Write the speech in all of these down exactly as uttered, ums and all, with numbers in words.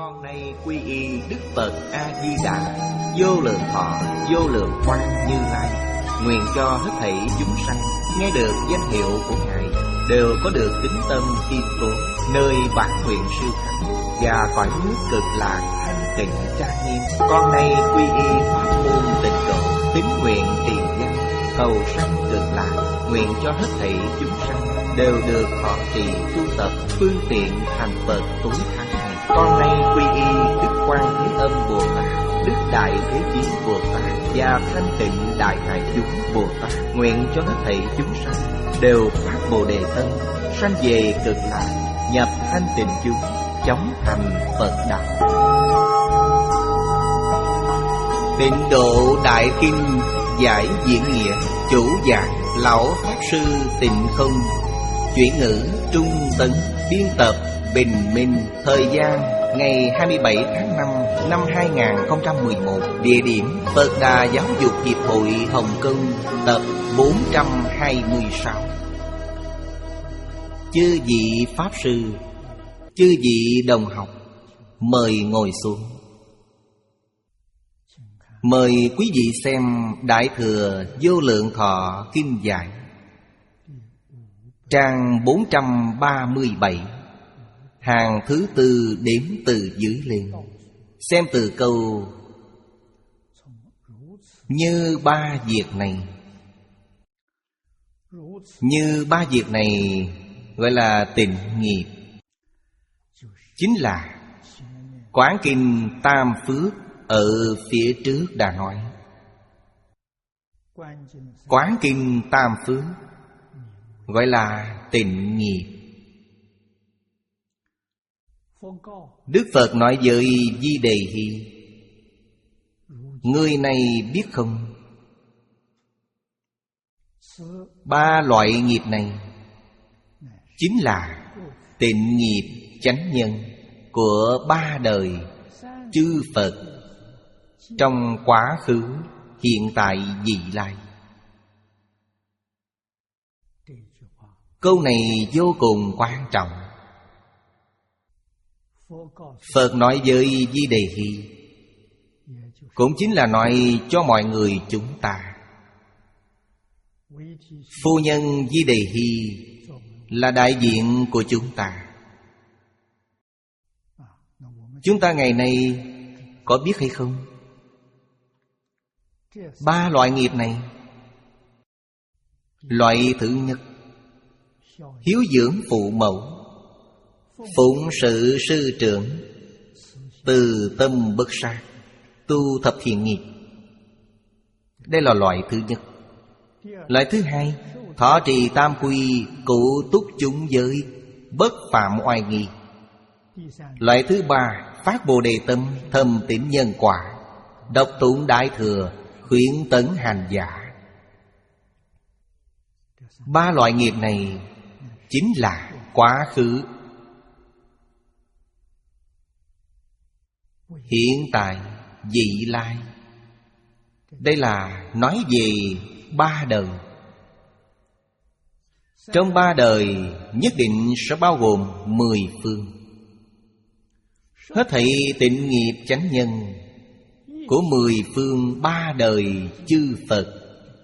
Con nay quy y Đức Phật A-di-đà, vô lượng thọ, vô lượng quang Như Lai. Nguyện cho hết thảy chúng sanh nghe được danh hiệu của Ngài đều có được tín tâm kiên cố, nơi bản nguyện siêu thắng và cõi nước cực lạc thanh tịnh trang nghiêm. Con nay quy y pháp môn tịnh độ, tín nguyện trì danh cầu sanh cực lạc. Nguyện cho hết thảy chúng sanh đều được thọ trì tu tập phương tiện thành Phật tối thắng này. Con nay quy y Đức Quan Thế Âm Bồ Tát, Đức Đại Thế Chí Bồ Tát và Thanh Tịnh Đại Hải Chúng Bồ Tát. Nguyện cho hết thảy chúng sanh đều phát Bồ Đề Tâm, sanh về cực lạc, nhập thanh tịnh chúng, chóng thành Phật đạo. Tịnh Độ Đại Kinh giải diễn nghĩa, chủ giảng Lão Pháp Sư Tịnh Không, chuyển ngữ Trung Tấn, biên tập Bình Minh. Thời gian ngày hai mươi bảy tháng năm năm hai nghìn không trăm mười một. Địa điểm Phật Đà Giáo dục Hiệp hội Hồng Kông, tập bốn trăm hai mươi sáu. Chư vị Pháp Sư, chư vị đồng học, mời ngồi xuống. Mời quý vị xem Đại Thừa Vô Lượng Thọ Kinh Giải, trang bốn trăm ba mươi bảy, hàng thứ tư đếm từ dưới lên. Xem từ câu như ba việc này. Như ba việc này gọi là tịnh nghiệp, chính là Quán Kinh Tam Phước ở phía trước đã nói. Quán Kinh Tam Phước gọi là tịnh nghiệp. Đức Phật nói với Di Đề Hy: người này biết không, ba loại nghiệp này chính là tịnh nghiệp chánh nhân của ba đời chư Phật trong quá khứ, hiện tại, vị lai. Câu này vô cùng quan trọng. Phật nói với Di Đề Hy, cũng chính là nói cho mọi người chúng ta. Phu nhân Di Đề Hy là đại diện của chúng ta. Chúng ta ngày nay có biết hay không? Ba loại nghiệp này. Loại thứ nhất, hiếu dưỡng phụ mẫu, phụng sự sư trưởng, từ tâm bất sát, tu thập thiện nghiệp. Đây là loại thứ nhất. Loại thứ hai, thọ trì tam quy, cụ túc chúng giới, bất phạm oai nghi. Loại thứ ba, phát Bồ Đề Tâm, thầm tín nhân quả, đọc tụng Đại Thừa, khuyến tấn hành giả. Ba loại nghiệp này chính là quá khứ, hiện tại, vị lai. Đây là nói về ba đời. Trong ba đời nhất định sẽ bao gồm mười phương. Hết thảy tịnh nghiệp chánh nhân của mười phương ba đời chư Phật.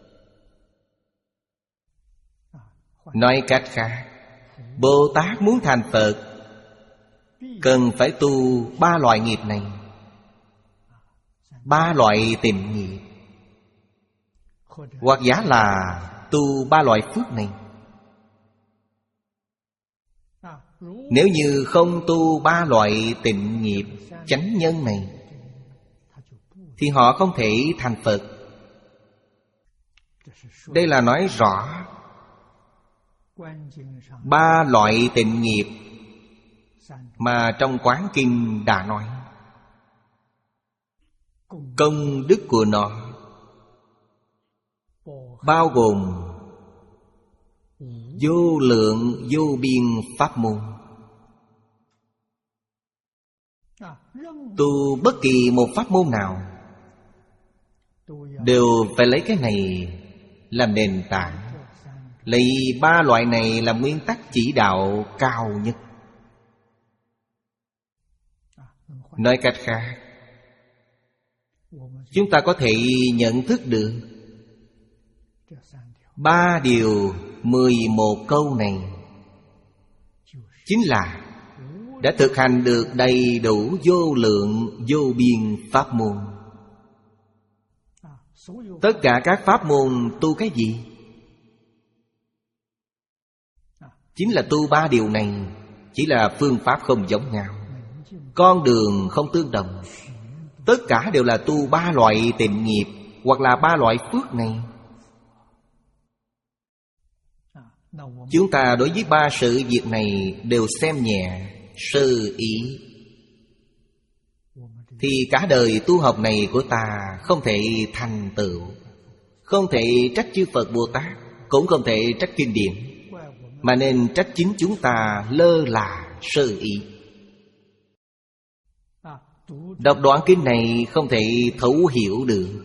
Nói cách khác, Bồ Tát muốn thành Phật cần phải tu ba loại nghiệp này, ba loại tịnh nghiệp, hoặc giả là tu ba loại phước này. Nếu như không tu ba loại tịnh nghiệp chánh nhân này thì họ không thể thành Phật. Đây là nói rõ ba loại tịnh nghiệp mà trong Quán Kinh đã nói. Công đức của nó bao gồm vô lượng vô biên pháp môn. Tu bất kỳ một pháp môn nào đều phải lấy cái này làm nền tảng, lấy ba loại này làm nguyên tắc chỉ đạo cao nhất. Nói cách khác, chúng ta có thể nhận thức được ba điều mười một câu này chính là đã thực hành được đầy đủ vô lượng vô biên pháp môn. Tất cả các pháp môn tu cái gì? Chính là tu ba điều này. Chỉ là phương pháp không giống nhau, con đường không tương đồng. Tất cả đều là tu ba loại tịnh nghiệp hoặc là ba loại phước này. Chúng ta đối với ba sự việc này đều xem nhẹ, sơ ý, thì cả đời tu học này của ta không thể thành tựu. Không thể trách chư Phật Bồ Tát, cũng không thể trách kinh điển, mà nên trách chính chúng ta lơ là sơ ý. Đọc đoạn kinh này không thể thấu hiểu được.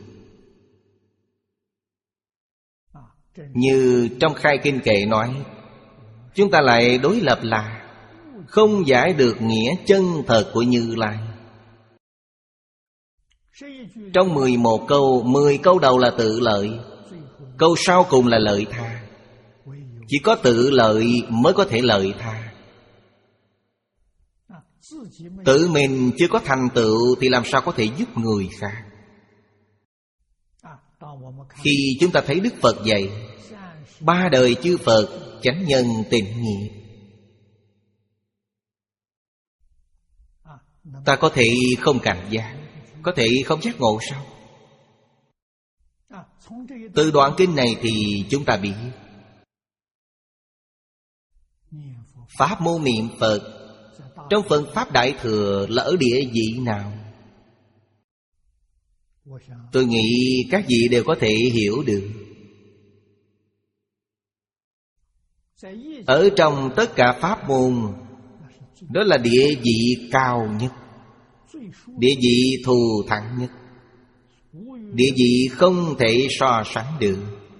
Như trong khai kinh kệ nói, chúng ta lại đối lập là không giải được nghĩa chân thật của Như Lai. Trong mười một câu, mười câu đầu là tự lợi, câu sau cùng là lợi tha. Chỉ có tự lợi mới có thể lợi tha. Tự mình chưa có thành tựu thì làm sao có thể giúp người khác? Khi chúng ta thấy Đức Phật dạy ba đời chư Phật chánh nhân tịnh nghiệp, ta có thể không cảnh giác, có thể không giác ngộ sao? Từ đoạn kinh này thì chúng ta biết pháp môn niệm Phật trong phần Pháp Đại Thừa là ở địa vị nào? Tôi nghĩ các vị đều có thể hiểu được. Ở trong tất cả pháp môn, đó là địa vị cao nhất, địa vị thù thắng nhất, địa vị không thể so sánh được.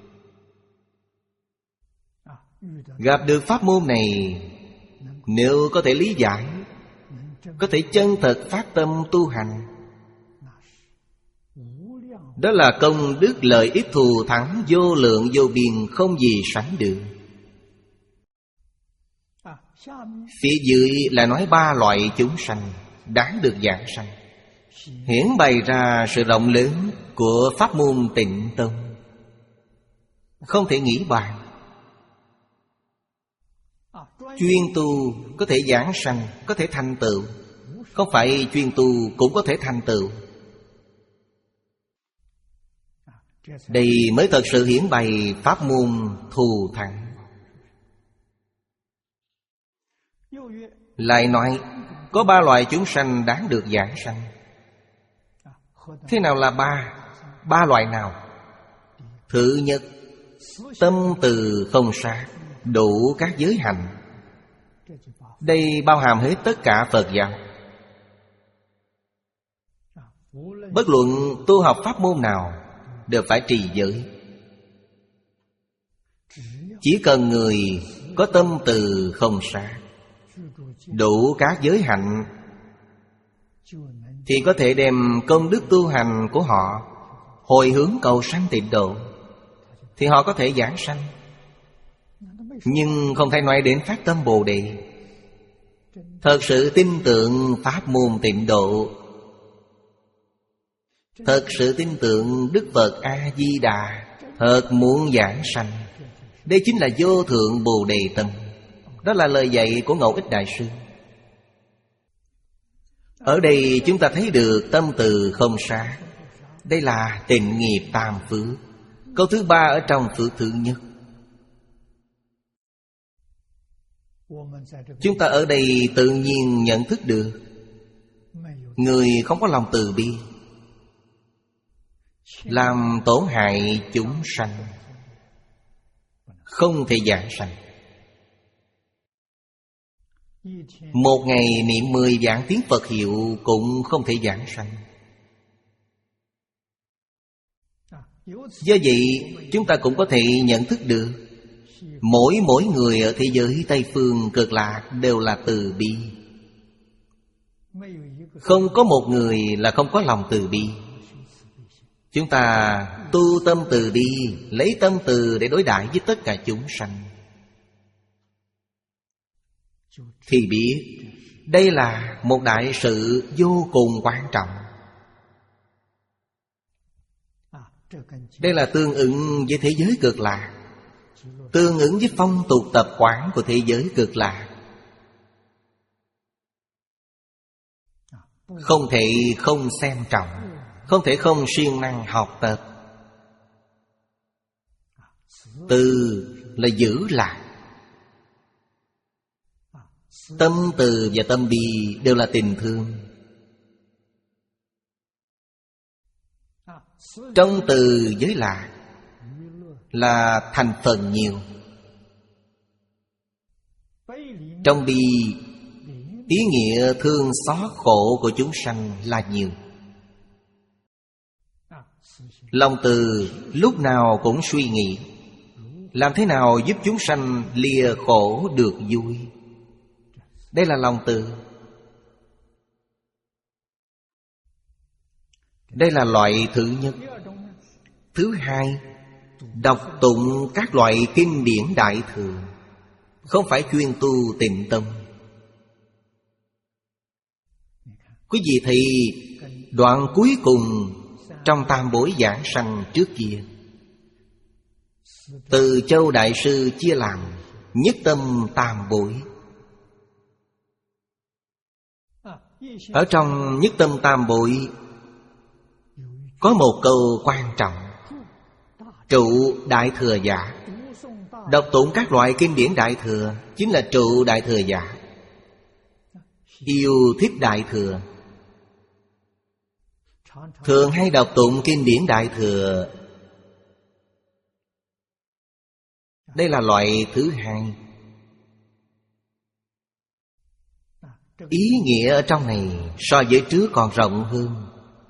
Gặp được pháp môn này, nếu có thể lý giải, có thể chân thật phát tâm tu hành, đó là công đức lợi ích thù thắng vô lượng vô biên, không gì sánh được. Phía dưới là nói ba loại chúng sanh đáng được giảng sanh, hiển bày ra sự rộng lớn của pháp môn Tịnh Tông, không thể nghĩ bàn. Chuyên tu có thể giảng sanh, có thể thành tựu, không phải chuyên tu cũng có thể thành tựu. Đây mới thật sự hiển bày pháp môn thù thắng. Lại nói có ba loại chúng sanh đáng được giảng sanh. Thế nào là ba? Ba loại nào? Thứ nhất, tâm từ không sát, đủ các giới hạnh. Đây bao hàm hết tất cả Phật giáo. Bất luận tu học pháp môn nào đều phải trì giới. Chỉ cần người có tâm từ không sát, đủ các giới hạnh, thì có thể đem công đức tu hành của họ hồi hướng cầu sanh tịnh độ, thì họ có thể giảng sanh. Nhưng không thể nói đến phát tâm Bồ Đề, thật sự tin tưởng pháp môn tịnh độ, thật sự tin tưởng Đức Phật A-di-đà, thật muốn giảng sanh. Đây chính là vô thượng Bồ Đề tâm. Đó là lời dạy của Ngẫu Ích Đại Sư. Ở đây chúng ta thấy được tâm từ không sát. Đây là tịnh nghiệp tam phước. Câu thứ ba ở trong phước thứ nhất. Chúng ta ở đây tự nhiên nhận thức được, người không có lòng từ bi, làm tổn hại chúng sanh, không thể giảng sanh. Một ngày niệm mười vạn tiếng Phật hiệu cũng không thể giảng sanh. Do vậy chúng ta cũng có thể nhận thức được, Mỗi mỗi người ở thế giới Tây Phương Cực Lạc đều là từ bi. Không có một người là không có lòng từ bi. Chúng ta tu tâm từ bi, lấy tâm từ để đối đãi với tất cả chúng sanh, thì biết đây là một đại sự vô cùng quan trọng. Đây là tương ứng với thế giới cực lạc, tương ứng với phong tục tập quán của thế giới cực lạc. Không thể không xem trọng, không thể không siêng năng học tập. Từ là giữ lại. Tâm từ và tâm bi đều là tình thương. Trong từ với lạc là thành phần nhiều. Trong bi, ý nghĩa thương xót khổ của chúng sanh là nhiều. Lòng từ lúc nào cũng suy nghĩ làm thế nào giúp chúng sanh lìa khổ được vui. Đây là lòng từ. Đây là loại thứ nhất. Thứ hai, đọc tụng các loại kinh điển đại thừa, không phải chuyên tu tịnh tâm. Quý vị thấy đoạn cuối cùng trong tam bối giảng sanh trước kia, Từ Châu Đại Sư chia làm nhất tâm tam bối. Ở trong nhất tâm tam bối có một câu quan trọng: trụ đại thừa giả. Đọc tụng các loại kinh điển đại thừa chính là trụ đại thừa giả. Yêu thích đại thừa, thường hay đọc tụng kinh điển đại thừa. Đây là loại thứ hai. Ý nghĩa ở trong này so với trước còn rộng hơn.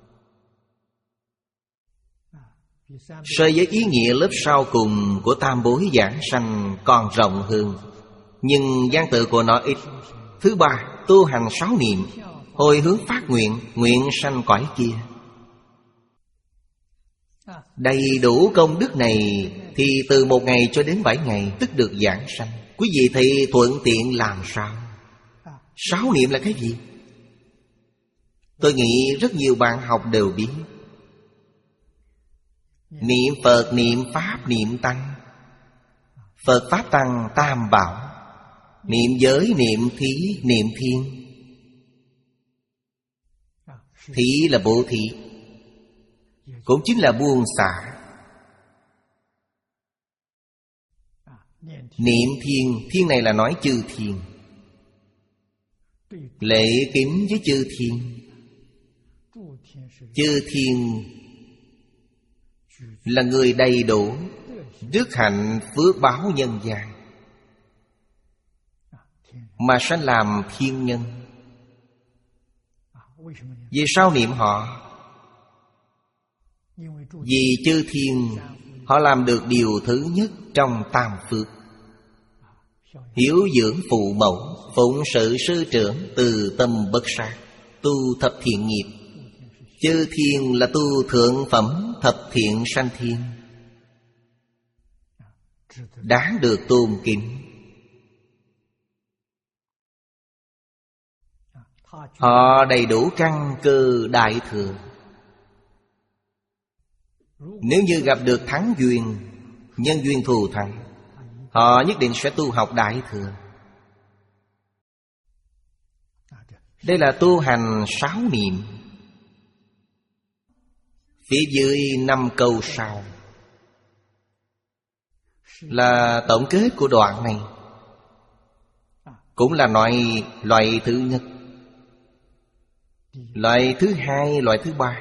So với ý nghĩa lớp sau cùng của tam bối giảng sanh còn rộng hơn. Nhưng văn tự của nó ít. Thứ ba, tu hành sáu niệm, hồi hướng phát nguyện, nguyện sanh cõi kia. Đầy đủ công đức này thì từ một ngày cho đến bảy ngày tức được giảng sanh. Quý vị thấy thuận tiện làm sao? Sáu niệm là cái gì? Tôi nghĩ rất nhiều bạn học đều biết. Niệm Phật, niệm Pháp, niệm Tăng. Phật, Pháp, Tăng, Tam Bảo. Niệm giới, niệm thí, niệm thiên. Thí là bố thí, cũng chính là buông xả. Niệm thiên, thiên này là nói chư thiên. Lễ kính với chư thiên. Chư thiên là người đầy đủ đức hạnh phước báo nhân gian, mà sanh làm thiên nhân. Vì sao niệm họ? Vì chư thiên họ làm được điều thứ nhất trong tam phước: hiếu dưỡng phụ mẫu, phụng sự sư trưởng, từ tâm bất sát, tu thập thiện nghiệp. Chư thiên là tu thượng phẩm thập thiện sanh thiên, đáng được tôn kính. Họ đầy đủ căn cơ đại thừa. Nếu như gặp được thắng duyên, nhân duyên thù thắng, họ nhất định sẽ tu học đại thừa. Đây là tu hành sáu niệm. Phía dưới năm câu sau là tổng kết của đoạn này, cũng là nói loại thứ nhất, loại thứ hai, loại thứ ba.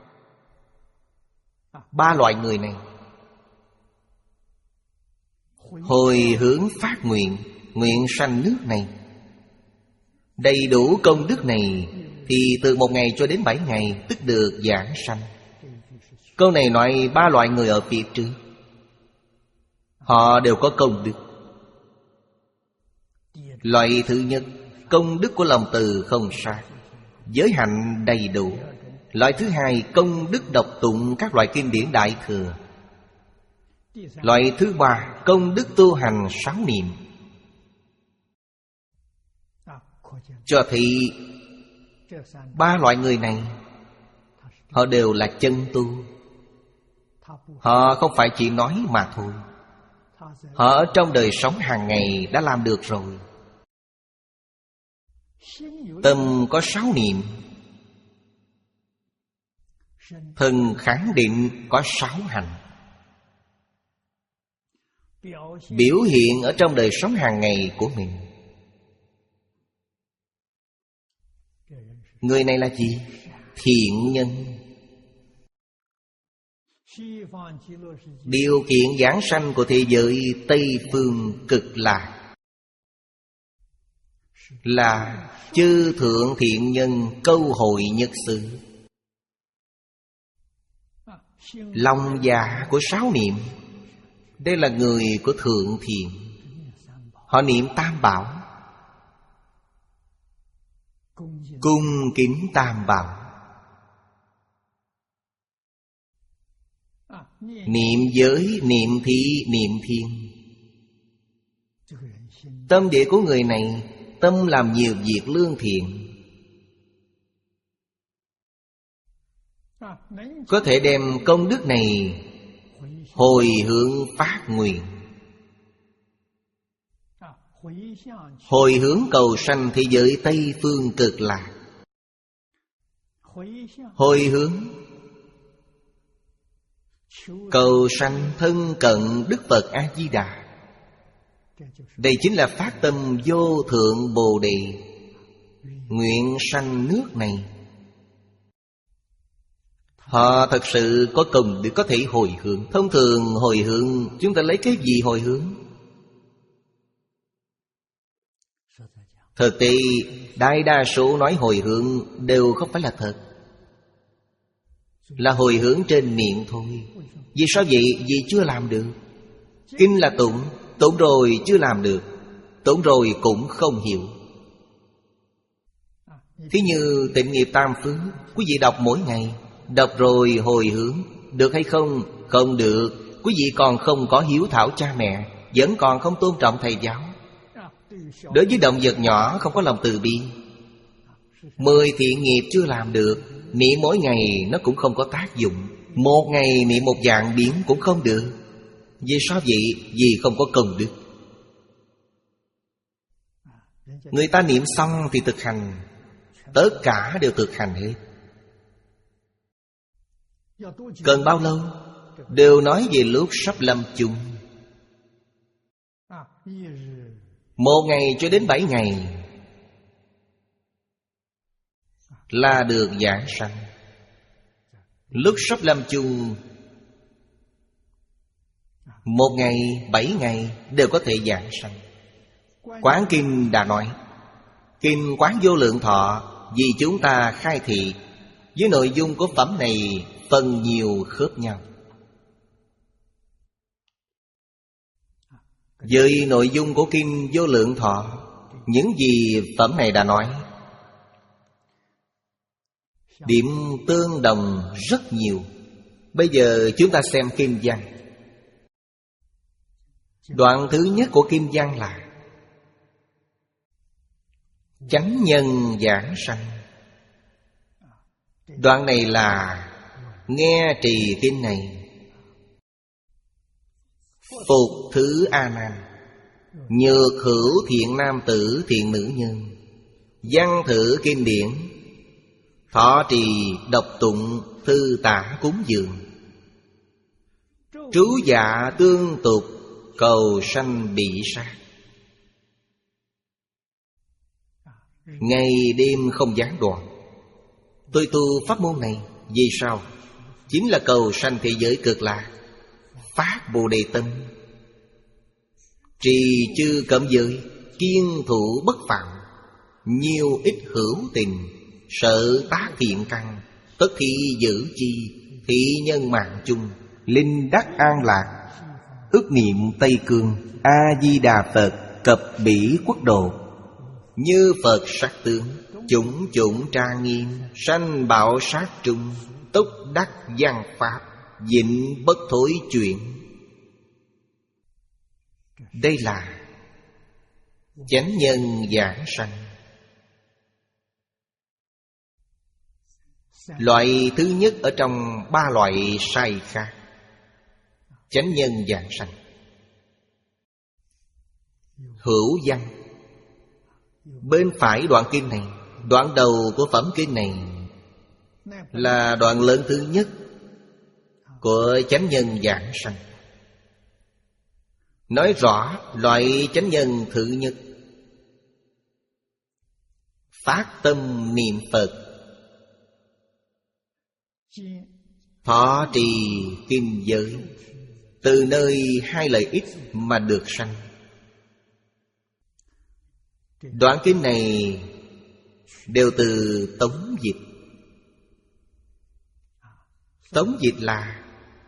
Ba loại người này hồi hướng phát nguyện, nguyện sanh nước này, đầy đủ công đức này, thì từ một ngày cho đến bảy ngày tức được giảng sanh. Câu này nói ba loại người ở phía trước, họ đều có công đức. Loại thứ nhất, công đức của lòng từ không sát. giới hạnh đầy đủ. Loại thứ hai, công đức đọc tụng các loại kinh điển Đại Thừa. Loại thứ ba, công đức tu hành sáu niệm. Cho thấy ba loại người này, họ đều là chân tu. Họ không phải chỉ nói mà thôi. Họ ở trong đời sống hàng ngày đã làm được rồi. Tâm có sáu niệm, thân khẳng định có sáu hành. Biểu hiện ở trong đời sống hàng ngày của mình. Người này là gì? Thiện nhân. Điều kiện giảng sanh của thế giới Tây Phương Cực Lạc là chư thượng thiện nhân câu hội nhất xứ. Lòng dạ của sáu niệm, đây là người của thượng thiện. Họ niệm Tam Bảo, cung kính Tam Bảo. Niệm giới, niệm thí, niệm thiên. Tâm địa của người này, tâm làm nhiều việc lương thiện, có thể đem công đức này hồi hướng phát nguyện, hồi hướng cầu sanh thế giới Tây Phương Cực Lạc. Hồi hướng cầu sanh thân cận Đức Phật A-di-đà. Đây chính là phát tâm vô thượng Bồ Đề, nguyện sanh nước này. Họ thật sự có công để có thể hồi hướng. Thông thường hồi hướng, chúng ta lấy cái gì hồi hướng? Thực tế, đại đa số nói hồi hướng đều không phải là thật, là hồi hướng trên miệng thôi. Vì sao vậy? Vì chưa làm được. Kinh là tụng, tụng rồi chưa làm được, tụng rồi cũng không hiểu. Thí như Tịnh Nghiệp Tam Phước, quý vị đọc mỗi ngày, đọc rồi hồi hướng, được hay không? Không được. Quý vị còn không có hiếu thảo cha mẹ, vẫn còn không tôn trọng thầy giáo. Đối với động vật nhỏ không có lòng từ bi. Mười thiện nghiệp chưa làm được, niệm mỗi ngày nó cũng không có tác dụng. Một ngày niệm một vạn biến cũng không được. Vì sao vậy? Vì không có công đức. Người ta niệm xong thì thực hành, tất cả đều thực hành hết. Cần bao lâu? Đều nói về lúc sắp lâm chung. Một ngày cho đến bảy ngày là được giảng sanh. Lúc sắp lâm chung, một ngày, bảy ngày đều có thể giảng sanh. Quán Kinh đã nói, Kinh Quán Vô Lượng Thọ vì chúng ta khai thị. Với nội dung của phẩm này phần nhiều khớp nhau. Với nội dung của Kinh Vô Lượng Thọ, những gì phẩm này đã nói, điểm tương đồng rất nhiều. Bây giờ chúng ta xem Kinh văn. Đoạn thứ nhất của Kinh văn là chánh nhân giảng sanh. Đoạn này là nghe trì kinh này, phục thứ A Nan, nhược hữu thiện nam tử thiện nữ nhân, văn thử kinh điển, thọ trì đọc tụng thư tả cúng dường, trú dạ tương tục cầu sanh bị sát. Ngày đêm không gián đoạn. Tôi tu pháp môn này vì sao? Chính là cầu sanh thế giới Cực Lạc, phát Bồ Đề tâm, trì chư cẩm giới, kiên thủ bất phạm, nhiều ít hữu tình, sợ tác thiện căn, tất thị giữ chi, thị nhân mạng chung, linh đắc an lạc, ức niệm Tây Cương, A Di Đà Phật, cập bỉ quốc độ. Như Phật sắc tướng, chủng chủng trang nghiêm, sanh bảo sát trung, túc đắc văn pháp, vĩnh bất thối chuyển. Đây là chánh nhân giảng sanh. Loại thứ nhất ở trong ba loại sai khác. Chánh nhân giảng sanh. Hữu văn. Bên phải đoạn kinh này, đoạn đầu của phẩm kinh này là đoạn lớn thứ nhất của chánh nhân giảng sanh. Nói rõ loại chánh nhân thứ nhất: phát tâm niệm Phật, thọ trì kinh giới, từ nơi hai lợi ích mà được sanh. Đoạn kinh này đều từ tống dịch. Tống dịch là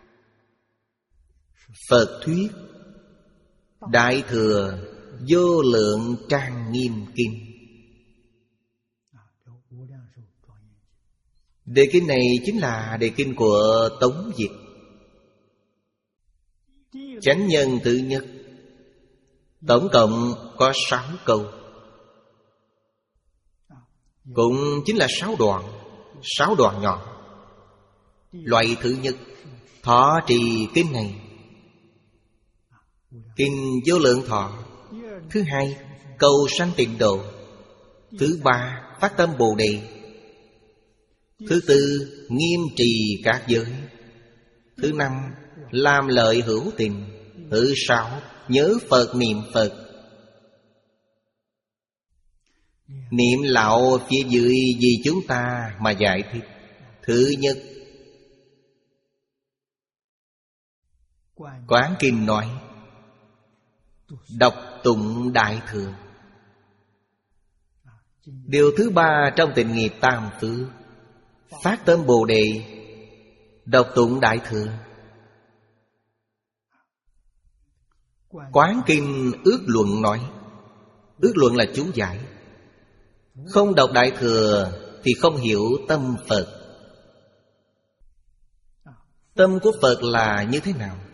Phật thuyết Đại Thừa Vô Lượng Trang Nghiêm Kinh. Đề kinh này chính là đề kinh của tống dịch. Chánh nhân thứ nhất, tổng cộng có sáu câu, cũng chính là sáu đoạn, sáu đoạn nhỏ. Loại thứ nhất, thọ trì kinh này, kinh Vô Lượng Thọ. Thứ hai, cầu sanh tịnh độ. Thứ ba, phát tâm Bồ Đề. Thứ tư, nghiêm trì các giới. Thứ năm, làm lợi hữu tình. Thứ sáu, nhớ Phật niệm Phật. Niệm lão phía dưới vì chúng ta mà giải thích. Thứ nhất, Quán Kinh nói đọc tụng Đại Thừa. Điều thứ ba trong tịnh nghiệp tam phước, phát tâm Bồ Đề, đọc tụng Đại Thừa. Quán Kinh ước luận nói, ước luận là chú giải. Không đọc Đại Thừa thì không hiểu tâm Phật. Tâm của Phật là như thế nào?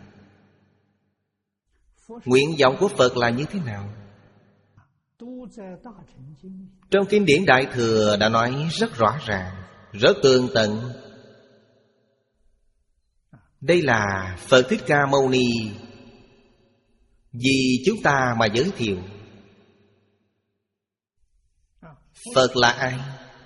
Nguyện vọng của Phật là như thế nào? Trong kinh điển Đại Thừa đã nói rất rõ ràng, rất tường tận. Đây là Phật Thích Ca Mâu Ni vì chúng ta mà giới thiệu. Phật là ai?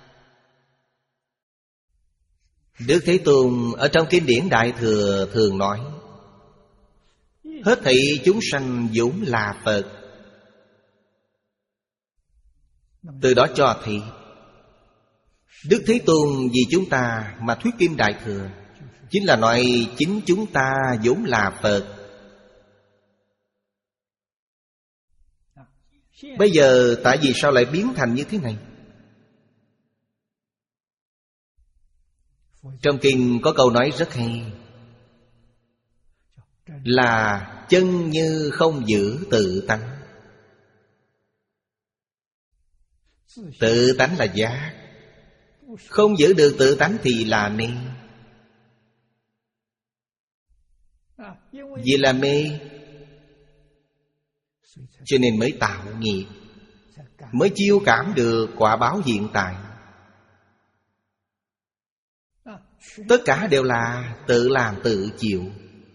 Đức Thế Tôn ở trong kinh điển Đại Thừa thường nói hết thảy chúng sanh vốn là Phật. Từ đó cho thấy Đức Thế Tôn vì chúng ta mà thuyết kinh Đại Thừa, chính là nói chính chúng ta vốn là Phật. Bây giờ tại vì sao lại biến thành như thế này? Trong kinh có câu nói rất hay, là chân như không giữ tự tánh. Tự tánh là giác, không giữ được tự tánh thì là mê. Vì là mê cho nên mới tạo nghiệp, mới chiêu cảm được quả báo hiện tại. Tất cả đều là tự làm tự chịu.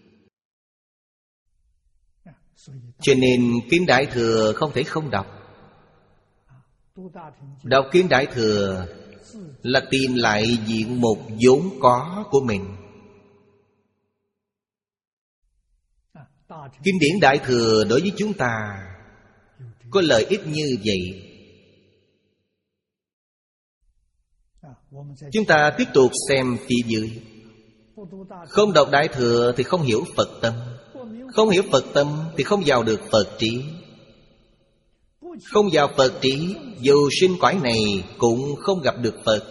Cho nên Kinh Đại Thừa không thể không đọc. Đọc Kinh Đại Thừa là tìm lại diện mục vốn có của mình. Kinh điển Đại Thừa đối với chúng ta có lợi ích như vậy. Chúng ta tiếp tục xem phía dưới. Không đọc Đại Thừa thì không hiểu Phật tâm. Không hiểu Phật tâm thì không vào được Phật trí. Không vào Phật trí, dù sinh cõi này cũng không gặp được Phật.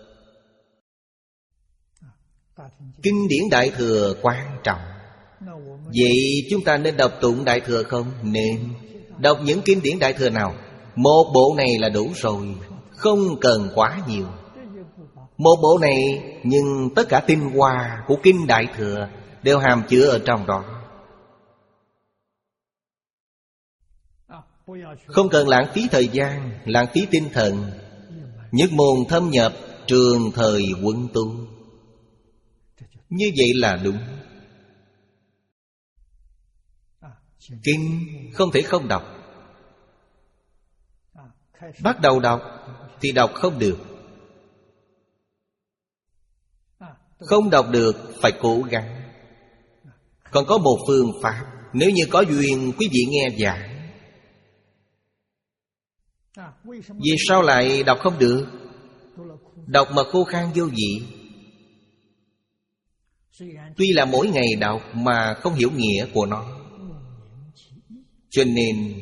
Kinh điển Đại Thừa quan trọng. Vậy chúng ta nên đọc tụng Đại Thừa không? Nên. Đọc những kinh điển Đại Thừa nào? Một bộ này là đủ rồi, không cần quá nhiều. Một bộ này, nhưng tất cả tinh hoa của Kinh Đại Thừa đều hàm chứa ở trong đó. Không cần lãng phí thời gian, lãng phí tinh thần, nhất môn thâm nhập, trường thời quân tu. Như vậy là đúng. Kinh không thể không đọc. Bắt đầu đọc thì đọc không được. Không đọc được phải cố gắng. Còn có một phương pháp. Nếu như có duyên quý vị nghe giảng. Vì sao lại đọc không được? Đọc mà khô khan vô vị. Tuy là mỗi ngày đọc mà không hiểu nghĩa của nó, cho nên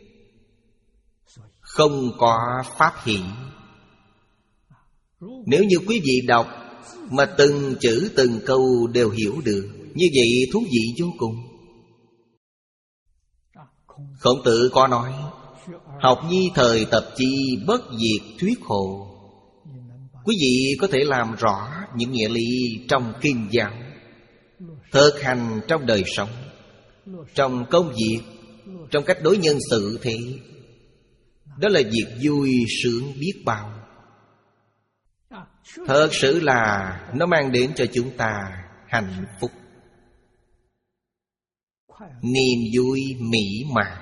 không có pháp hỷ. Nếu như quý vị đọc mà từng chữ từng câu đều hiểu được, như vậy thú vị vô cùng. Khổng Tử có nói: học nhi thời tập chi, bất diệt thuyết hồ. Quý vị có thể làm rõ những nghĩa lý trong kinh giáo, thực hành trong đời sống, trong công việc, trong cách đối nhân xử thế. Đó là việc vui sướng biết bao. Thật sự là nó mang đến cho chúng ta hạnh phúc, niềm vui mỹ mãn.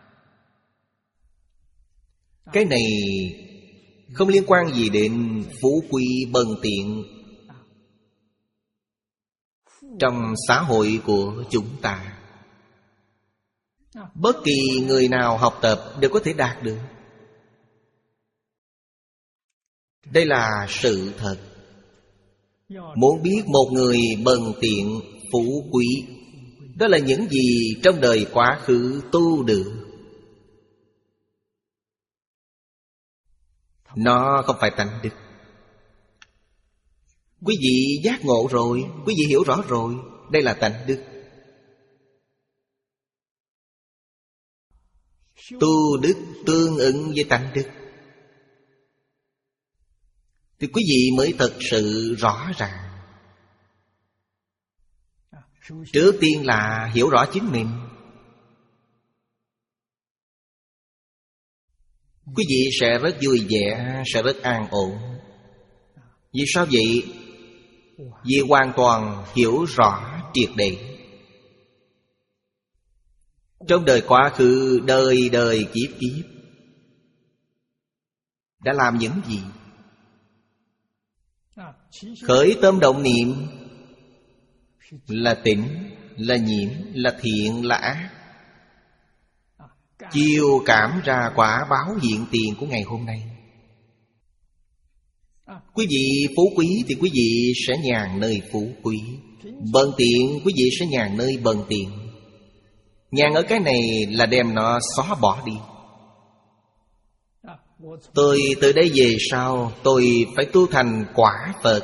Cái này không liên quan gì đến phú quý bần tiện trong xã hội của chúng ta. Bất kỳ người nào học tập đều có thể đạt được. Đây là sự thật. Muốn biết một người bần tiện, phú quý, đó là những gì trong đời quá khứ tu được. Nó không phải tánh đức. Quý vị giác ngộ rồi, quý vị hiểu rõ rồi, đây là tánh đức. Tu đức tương ứng với tánh đức thì quý vị mới thật sự rõ ràng. Trước tiên là hiểu rõ chính mình. Quý vị sẽ rất vui vẻ, sẽ rất an ổn. Vì sao vậy? Vì hoàn toàn hiểu rõ triệt để. Trong đời quá khứ, đời đời kiếp kiếp đã làm những gì? Khởi tâm động niệm là tịnh, là nhiễm, là thiện, là ác. Chiêu cảm ra quả báo hiện tiền của ngày hôm nay. Quý vị phú quý thì quý vị sẽ nhàn nơi phú quý, bần tiện quý vị sẽ nhàn nơi bần tiện. Nhàn ở cái này là đem nó xóa bỏ đi. Tôi từ đây về sau tôi phải tu thành quả Phật.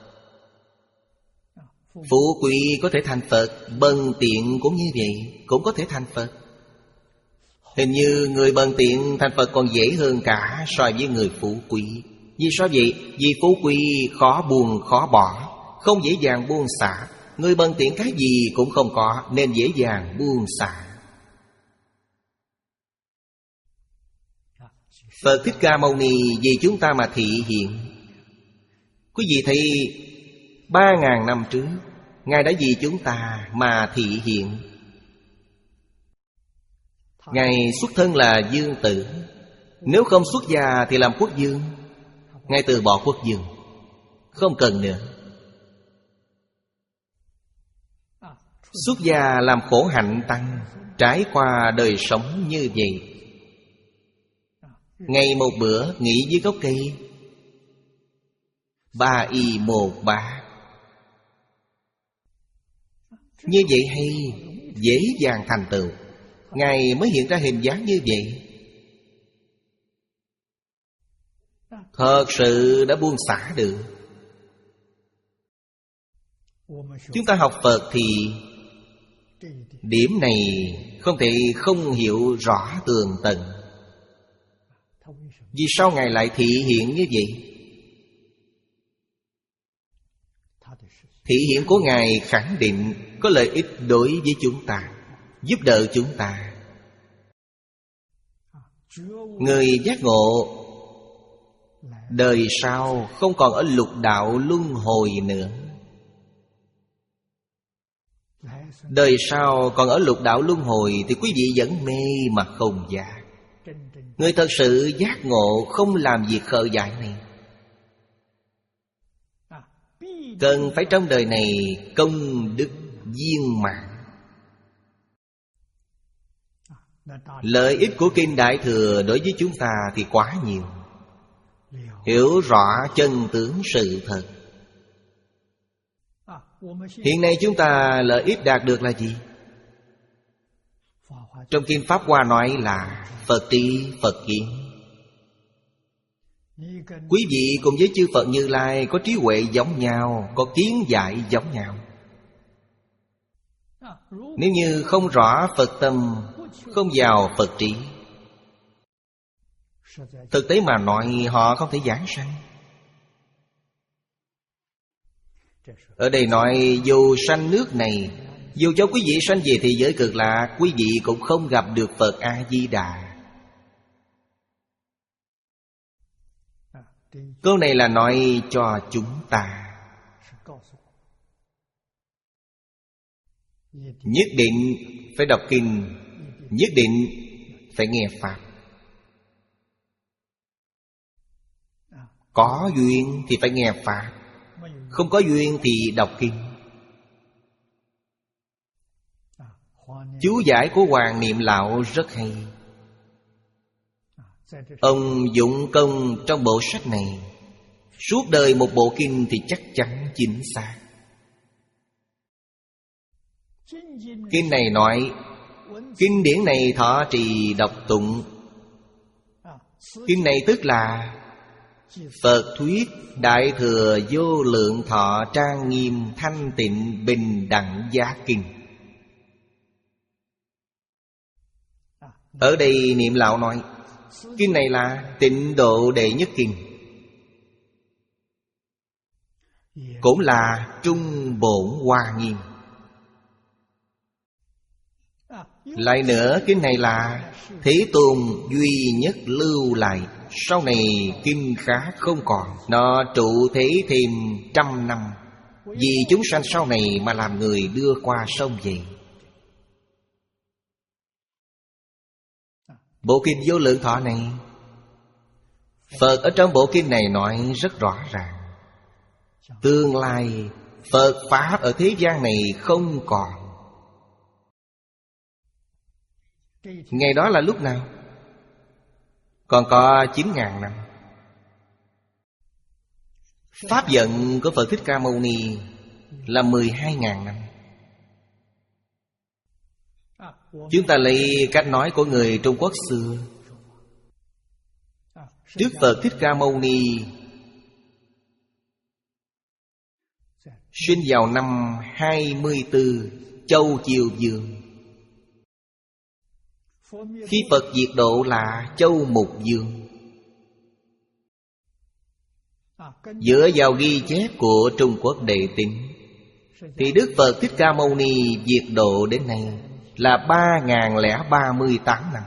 Phú quý có thể thành Phật, bần tiện cũng như vậy, cũng có thể thành Phật. Hình như người bần tiện thành Phật còn dễ hơn cả so với người phú quý. Vì sao vậy? Vì phú quý khó buông khó bỏ, không dễ dàng buông xả. Người bần tiện cái gì cũng không có, nên dễ dàng buông xả. Phật Thích Ca Mâu Ni vì chúng ta mà thị hiện. Quý vị thấy ba ngàn năm trước Ngài đã vì chúng ta mà thị hiện. Ngài xuất thân là dương tử. Nếu không xuất gia thì làm quốc vương. Ngài từ bỏ quốc vương, không cần nữa. Xuất gia làm khổ hạnh tăng, trải qua đời sống như vậy. Ngày một bữa nghỉ dưới gốc cây, ba y một bát. Như vậy hay, dễ dàng thành tựu. Ngài mới hiện ra hình dáng như vậy. Thật sự đã buông xả được. Chúng ta học Phật thì điểm này không thể không hiểu rõ tường tận. Vì sao Ngài lại thị hiện như vậy? Thị hiện của Ngài khẳng định có lợi ích đối với chúng ta, giúp đỡ chúng ta. Người giác ngộ đời sau không còn ở lục đạo luân hồi nữa. Đời sau còn ở lục đạo luân hồi thì quý vị vẫn mê mà không giác. Người thật sự giác ngộ không làm việc khờ dại này, cần phải trong đời này công đức viên mãn. Lợi ích của Kinh Đại Thừa đối với chúng ta thì quá nhiều. Hiểu rõ chân tướng sự thật. Hiện nay chúng ta lợi ích đạt được là gì? Trong Kinh Pháp Hoa nói là Phật trí Phật kiến. Quý vị cùng với chư Phật Như Lai có trí huệ giống nhau, có kiến giải giống nhau. Nếu như không rõ Phật tâm, không vào Phật trí, thực tế mà nói họ không thể giảng sanh. Ở đây nói dù sanh nước này, dù cho quý vị sanh về thế giới cực lạc, quý vị cũng không gặp được Phật A-di-đà. Câu này là nói cho chúng ta nhất định phải đọc kinh, nhất định phải nghe Pháp. Có duyên thì phải nghe Pháp, không có duyên thì đọc kinh. Chú giải của Hoàng Niệm Lão rất hay. Ông dụng công trong bộ sách này, suốt đời một bộ kinh thì chắc chắn chính xác. Kinh này nói, kinh điển này thọ trì đọc tụng. Kinh này tức là Phật thuyết Đại Thừa Vô Lượng Thọ Trang Nghiêm Thanh Tịnh Bình Đẳng Giá Kinh. Ở đây Niệm Lão nói kinh này là tịnh độ đệ nhất kinh, cũng là trung bổn hoa nghiêm. Lại nữa, kinh này là Thế Tôn duy nhất lưu lại, sau này kinh khác không còn. Nó trụ thế thêm trăm năm, vì chúng sanh sau này mà làm người đưa qua sông vậy. Bộ kinh Vô Lượng Thọ này, Phật ở trong bộ kinh này nói rất rõ ràng, tương lai Phật Pháp ở thế gian này không còn. Ngày đó là lúc nào? Còn có chín ngàn năm. Pháp vận của Phật Thích Ca Mâu Ni là mười hai ngàn năm. Chúng ta lấy cách nói của người Trung Quốc xưa. Đức Phật Thích Ca Mâu Ni sinh vào năm hai mươi tư Châu Chiêu Dương. Khi Phật diệt độ là Châu Mục Dương. Dựa vào ghi chép của Trung Quốc Đệ Tín thì Đức Phật Thích Ca Mâu Ni diệt độ đến nay là ba nghìn lẻ ba mươi tám năm.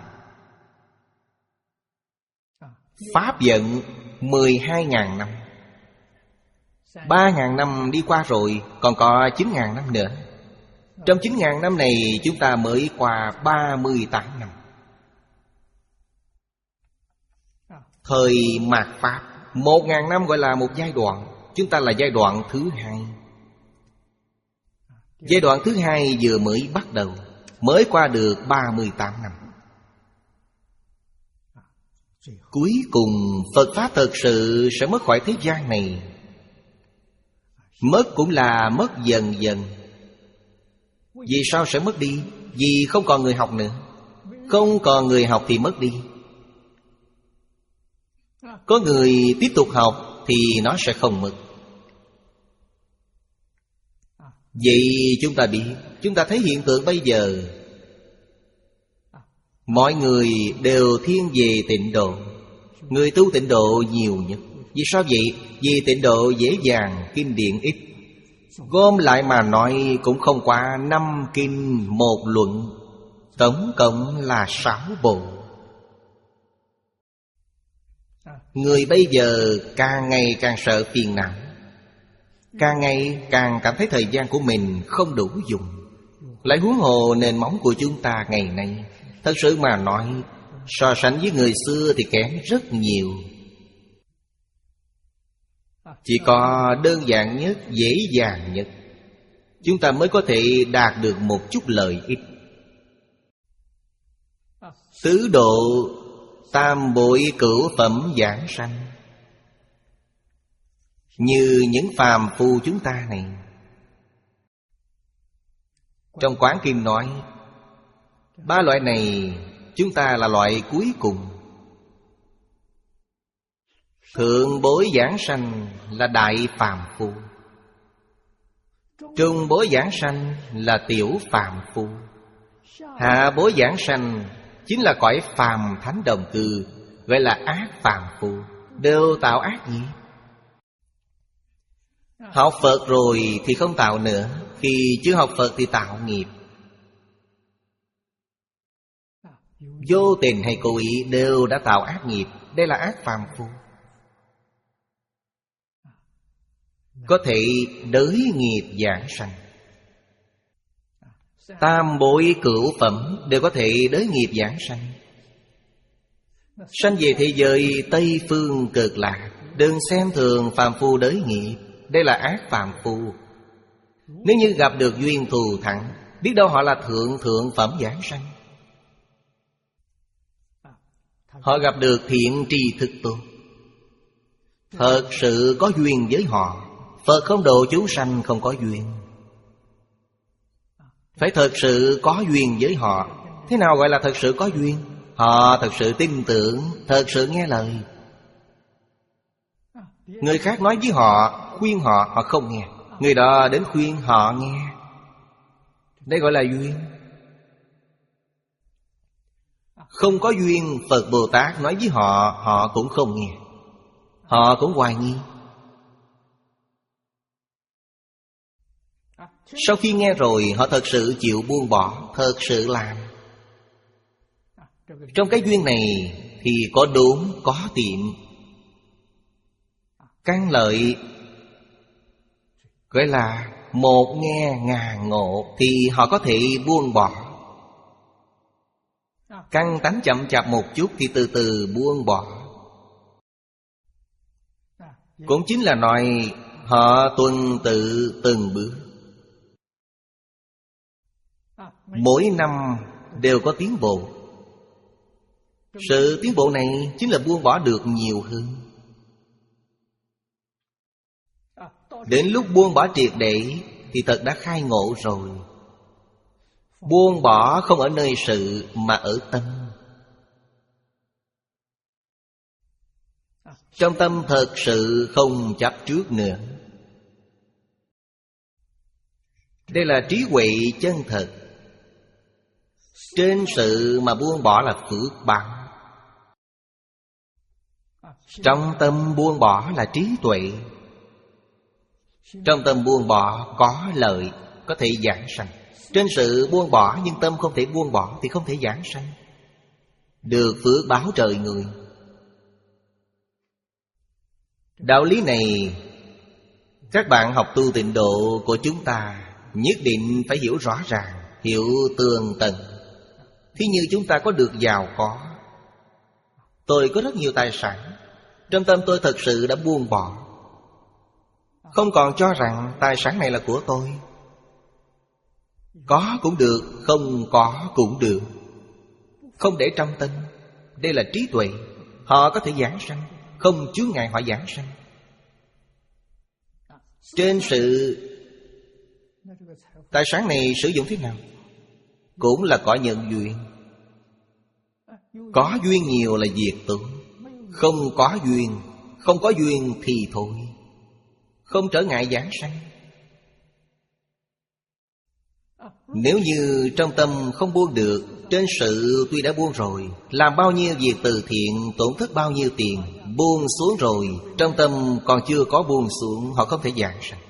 Pháp vận mười hai ngàn năm. Ba ngàn năm đi qua rồi, còn có chín ngàn năm nữa. Trong chín ngàn năm này chúng ta mới qua ba mươi tám năm. Thời mạt Pháp, một ngàn năm gọi là một giai đoạn. Chúng ta là giai đoạn thứ hai. Giai đoạn thứ hai vừa mới bắt đầu, mới qua được ba mươi tám năm. Cuối cùng Phật Pháp thật sự sẽ mất khỏi thế gian này. Mất cũng là mất dần dần. Vì sao sẽ mất đi? Vì không còn người học nữa. Không còn người học thì mất đi. Có người tiếp tục học thì nó sẽ không mất. Vậy chúng ta biết, chúng ta thấy hiện tượng bây giờ mọi người đều thiên về tịnh độ. Người tu tịnh độ nhiều nhất. Vì sao vậy? Vì tịnh độ dễ dàng, kinh điển ít. Gom lại mà nói cũng không qua năm kinh một luận. Tổng cộng là sáu bộ. Người bây giờ càng ngày càng sợ phiền não, càng ngày càng cảm thấy thời gian của mình không đủ dùng. Lại huống hồ nền móng của chúng ta ngày nay, thật sự mà nói, so sánh với người xưa thì kém rất nhiều. Chỉ có đơn giản nhất, dễ dàng nhất, chúng ta mới có thể đạt được một chút lợi ích. Tứ độ tam bội cửu phẩm giảng sanh. Như những phàm phu chúng ta này, trong Quán Kinh nói, ba loại này chúng ta là loại cuối cùng. Thượng bối giảng sanh là đại phàm phu, trung bối giảng sanh là tiểu phàm phu, hạ bối giảng sanh chính là cõi phàm thánh đồng cư, gọi là ác phàm phu, đều tạo ác nghiệp. Học Phật rồi thì không tạo nữa, khi chưa học Phật thì tạo nghiệp. Vô tình hay cố ý đều đã tạo ác nghiệp. Đây là ác phàm phu. Có thể đới nghiệp giảng sanh. Tam bội cửu phẩm đều có thể đới nghiệp giảng sanh. Sanh về thế giới Tây Phương Cực Lạc, đừng xem thường phàm phu đới nghiệp. Đây là ác phàm phu. Nếu như gặp được duyên thù thắng, biết đâu họ là thượng thượng phẩm giảng sanh. Họ gặp được thiện tri thức tốt, thật sự có duyên với họ. Phật không độ chúng sanh không có duyên, phải thật sự có duyên với họ. Thế nào gọi là thật sự có duyên? Họ thật sự tin tưởng, thật sự nghe lời. Người khác nói với họ, khuyên họ, họ không nghe. Người đó đến khuyên họ nghe. Đây gọi là duyên. Không có duyên, Phật Bồ Tát nói với họ, họ cũng không nghe, họ cũng hoài nghi. Sau khi nghe rồi, họ thật sự chịu buông bỏ, thật sự làm. Trong cái duyên này thì có đúng, có tiện. Căn lợi gọi là một nghe ngàn ngộ, thì họ có thể buông bỏ. Căn tánh chậm chạp một chút thì từ từ buông bỏ. Cũng chính là nói họ tuần tự từng bước, mỗi năm đều có tiến bộ. Sự tiến bộ này chính là buông bỏ được nhiều hơn. Đến lúc buông bỏ triệt để thì thật đã khai ngộ rồi. Buông bỏ không ở nơi sự mà ở tâm. Trong tâm thật sự không chấp trước nữa. Đây là trí huệ chân thật. Trên sự mà buông bỏ là phước báo. Trong tâm buông bỏ là trí tuệ. Trong tâm buông bỏ có lợi, có thể giảng sanh. Trên sự buông bỏ nhưng tâm không thể buông bỏ thì không thể giảng sanh, được phước báo trời người. Đạo lý này các bạn học tu tịnh độ của chúng ta nhất định phải hiểu rõ ràng, hiểu tường tận. Thí như chúng ta có được giàu có, tôi có rất nhiều tài sản, trong tâm tôi thật sự đã buông bỏ, không còn cho rằng tài sản này là của tôi. Có cũng được, không có cũng được, không để trong tâm. Đây là trí tuệ. Họ có thể giảng sanh, không chướng ngại họ giảng sanh. Trên sự tài sản này sử dụng thế nào cũng là có nhân duyên. Có duyên nhiều là diệt tướng, không có duyên, không có duyên thì thôi, không trở ngại giảng sanh. Nếu như trong tâm không buông được, trên sự tuy đã buông rồi, làm bao nhiêu việc từ thiện, tổn thất bao nhiêu tiền, buông xuống rồi, trong tâm còn chưa có buông xuống, họ không thể giảng sanh.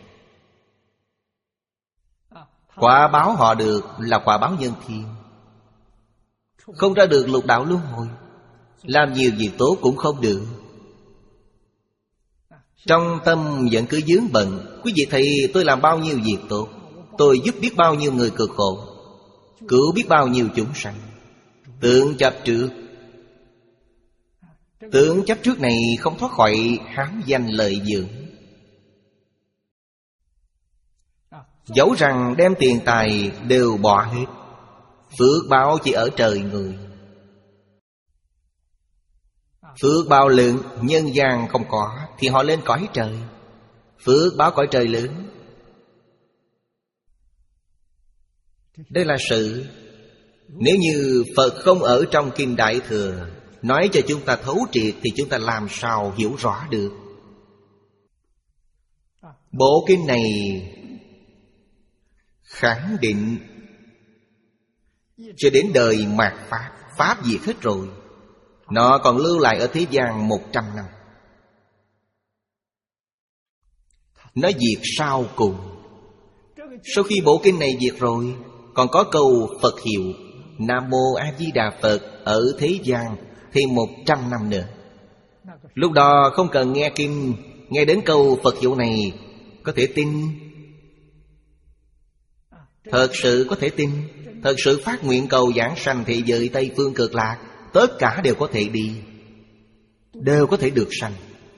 Quả báo họ được là quả báo nhân thiên, không ra được lục đạo luân hồi. Làm nhiều việc tốt cũng không được, trong tâm vẫn cứ vướng bận. Quý vị thấy tôi làm bao nhiêu việc tốt, tôi giúp biết bao nhiêu người cực khổ, cứu biết bao nhiêu chúng sanh. Tưởng chấp trước, tưởng chấp trước này không thoát khỏi hám danh lợi dưỡng. Dẫu rằng đem tiền tài đều bỏ hết, phước báo chỉ ở trời người. Phước báo lớn nhân gian không có, thì họ lên cõi trời. Phước báo cõi trời lớn. Đây là sự. Nếu như Phật không ở trong Kinh Đại Thừa nói cho chúng ta thấu triệt, thì chúng ta làm sao hiểu rõ được? Bộ kinh này khẳng định cho đến đời mạt Pháp, Pháp diệt hết rồi, nó còn lưu lại ở thế gian một trăm năm. Nó diệt sau cùng. Sau khi bộ kinh này diệt rồi, còn có câu Phật hiệu Nam Mô A Di Đà Phật ở thế gian thêm một trăm năm nữa. Lúc đó không cần nghe kinh, nghe đến câu Phật hiệu này có thể tin. Thật sự có thể tin. Thật sự phát nguyện cầu giảng sanh thế giới Tây Phương Cực Lạc, tất cả đều có thể đi, đều có thể được sanh.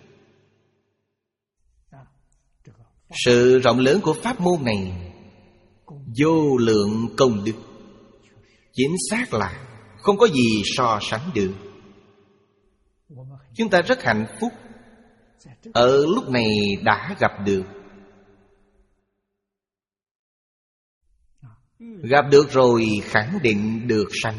Sự rộng lớn của pháp môn này vô lượng công đức, chính xác là không có gì so sánh được. Chúng ta rất hạnh phúc ở lúc này đã gặp được. Gặp được rồi khẳng định được sanh.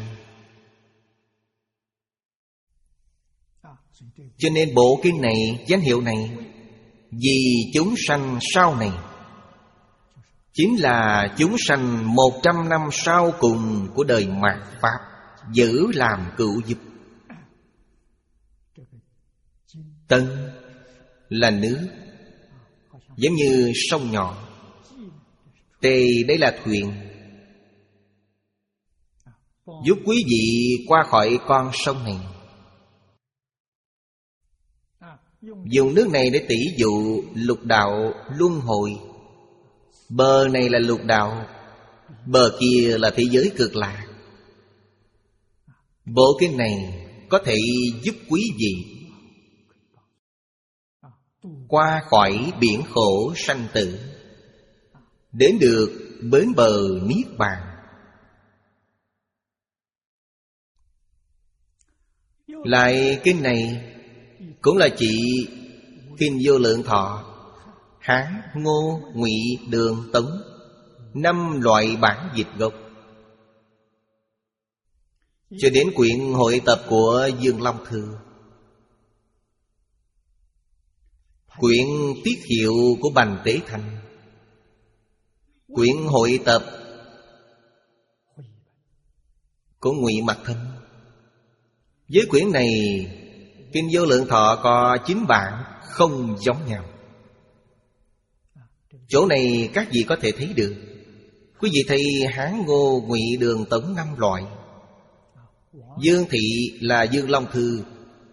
Cho nên bộ kinh này, danh hiệu này vì chúng sanh sau này, chính là chúng sanh một trăm năm sau cùng của đời mạt Pháp, giữ làm cựu giúp. Tân là nước, giống như sông nhỏ. Tề đây là thuyền, giúp quý vị qua khỏi con sông này. Dùng nước này để tỉ dụ lục đạo luân hồi. Bờ này là lục đạo, bờ kia là thế giới cực lạc. Bộ kinh này có thể giúp quý vị qua khỏi biển khổ sanh tử, đến được bến bờ niết bàn. Lại kinh này cũng là chỉ Kinh Vô Lượng Thọ, Hán, Ngô, Ngụy, Đường, Tống, năm loại bản dịch gốc, cho đến quyển hội tập của Dương Long Thư, quyển tiết hiệu của Bành Tế Thanh, quyển hội tập của Ngụy Mặc Thâm. Với quyển này, Kinh Vô Lượng Thọ có chín bản không giống nhau. Chỗ này các vị có thể thấy được. Quý vị thấy Hán, Ngô, Ngụy, Đường, Tống năm loại. Dương thị là Dương Long Thư,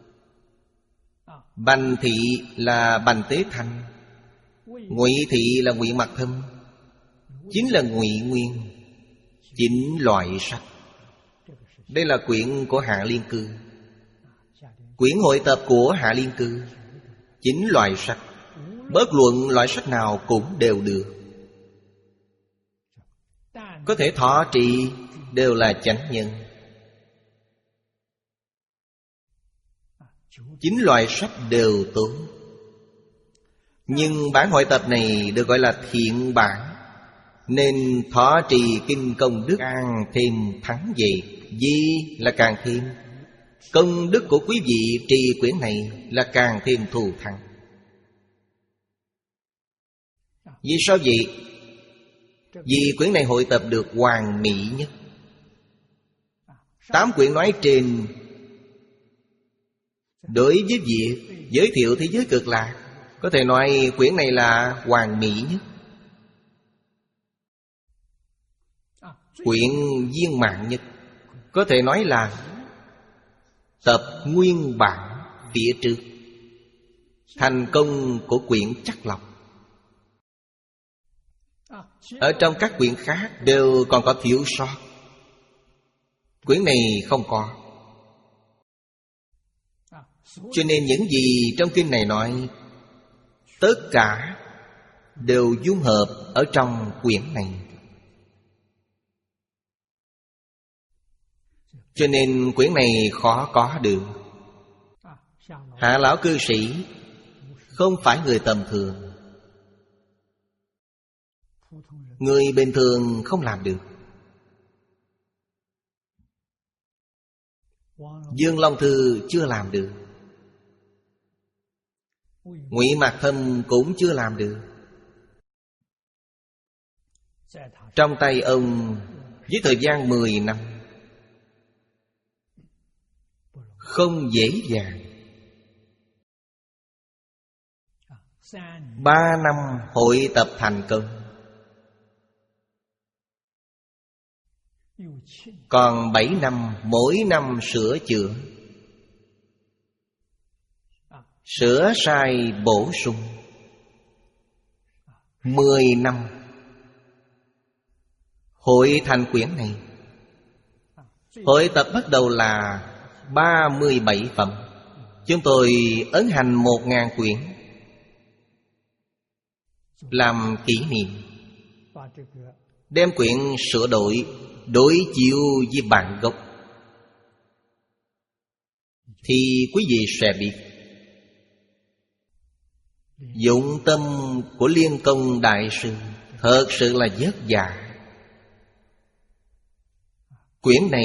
Bành thị là Bành Tế Thanh, Ngụy thị là Ngụy Mặc Thâm, chính là Ngụy Nguyên. Chín loại sách. Đây là quyển của Hạ Liên Cư, quyển hội tập của Hạ Liên Cư. Chín loại sách, bất luận loại sách nào cũng đều được, có thể thọ trì, đều là chánh nhân. Chín loại sách đều tốt. Nhưng bản hội tập này được gọi là thiện bản, nên thọ trì kinh công đức an thêm thắng về. Vì là càng thêm, công đức của quý vị trì quyển này là càng thêm thù thắng. Vì sao vậy? Vì quyển này hội tập được hoàn mỹ nhất. Tám quyển nói trên đối với việc giới thiệu thế giới Cực Lạc, có thể nói quyển này là hoàn mỹ nhất. Quyển viên mãn nhất, có thể nói là tập nguyên bản phía trước. Thành công của quyển Trắc Lộc. Ở trong các quyển khác đều còn có thiếu sót, quyển này không có. Cho nên những gì trong kinh này nói, tất cả đều dung hợp ở trong quyển này. Cho nên quyển này khó có được. Hạ lão cư sĩ không phải người tầm thường, người bình thường không làm được. Dương Long Thư chưa làm được, Ngụy Mạc Thâm cũng chưa làm được. Trong tay ông với thời gian mười năm, không dễ dàng. Ba năm hội tập thành công, còn bảy năm mỗi năm sửa chữa, sửa sai bổ sung. Mười năm hội thành quyển này. Hội tập bắt đầu là ba mươi bảy phẩm. Chúng tôi ấn hành một ngàn quyển làm kỷ niệm, đem quyển sửa đổi, đối chiếu với bản gốc, thì quý vị sẽ biết dụng tâm của Liên Công Đại Sư thật sự là vất vả. Quyển này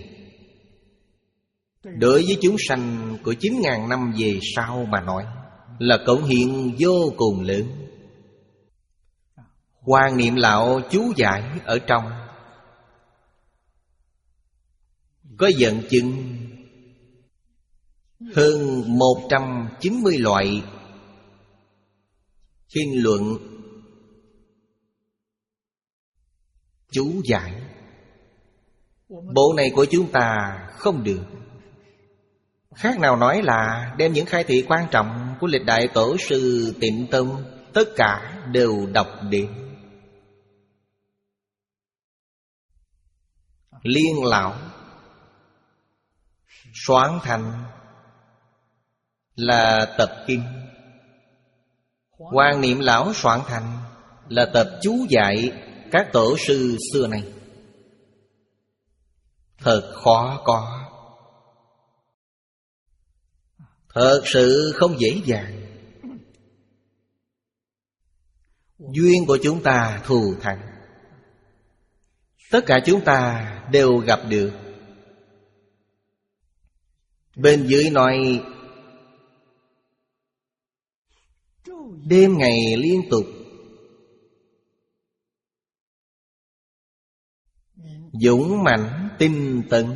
đối với chúng sanh của chín ngàn năm về sau mà nói là cống hiến vô cùng lớn. Hoàng Niệm Lão chú giải ở trong có dẫn chứng hơn một trăm chín mươi loại kinh luận chú giải. Bộ này của chúng ta không được. Khác nào nói là đem những khai thị quan trọng của lịch đại tổ sư Tịnh Tông tất cả đều đọc đến. Liên Lão soán thành là tập kinh, Hoàng Niệm Lão soạn thành là tập chú giải các tổ sư xưa nay. Thật khó có, thật sự không dễ dàng. Duyên của chúng ta thù thắng, tất cả chúng ta đều gặp được. Bên dưới nói đêm ngày liên tục, dũng mãnh tinh tấn,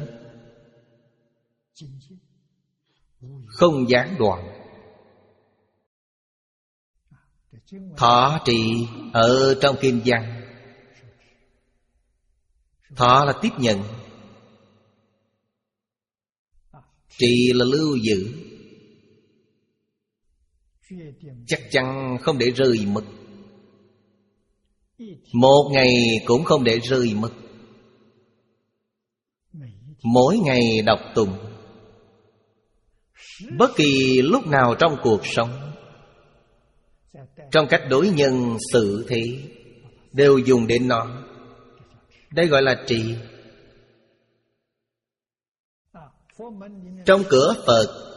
không gián đoạn. Thọ trì ở trong kinh văn. Thọ là tiếp nhận, trì là lưu giữ, chắc chắn không để rơi mất. Một ngày cũng không để rơi mất. Mỗi ngày đọc tụng, bất kỳ lúc nào trong cuộc sống, trong cách đối nhân xử thế, đều dùng đến nó. Đây gọi là trì. Trong cửa Phật,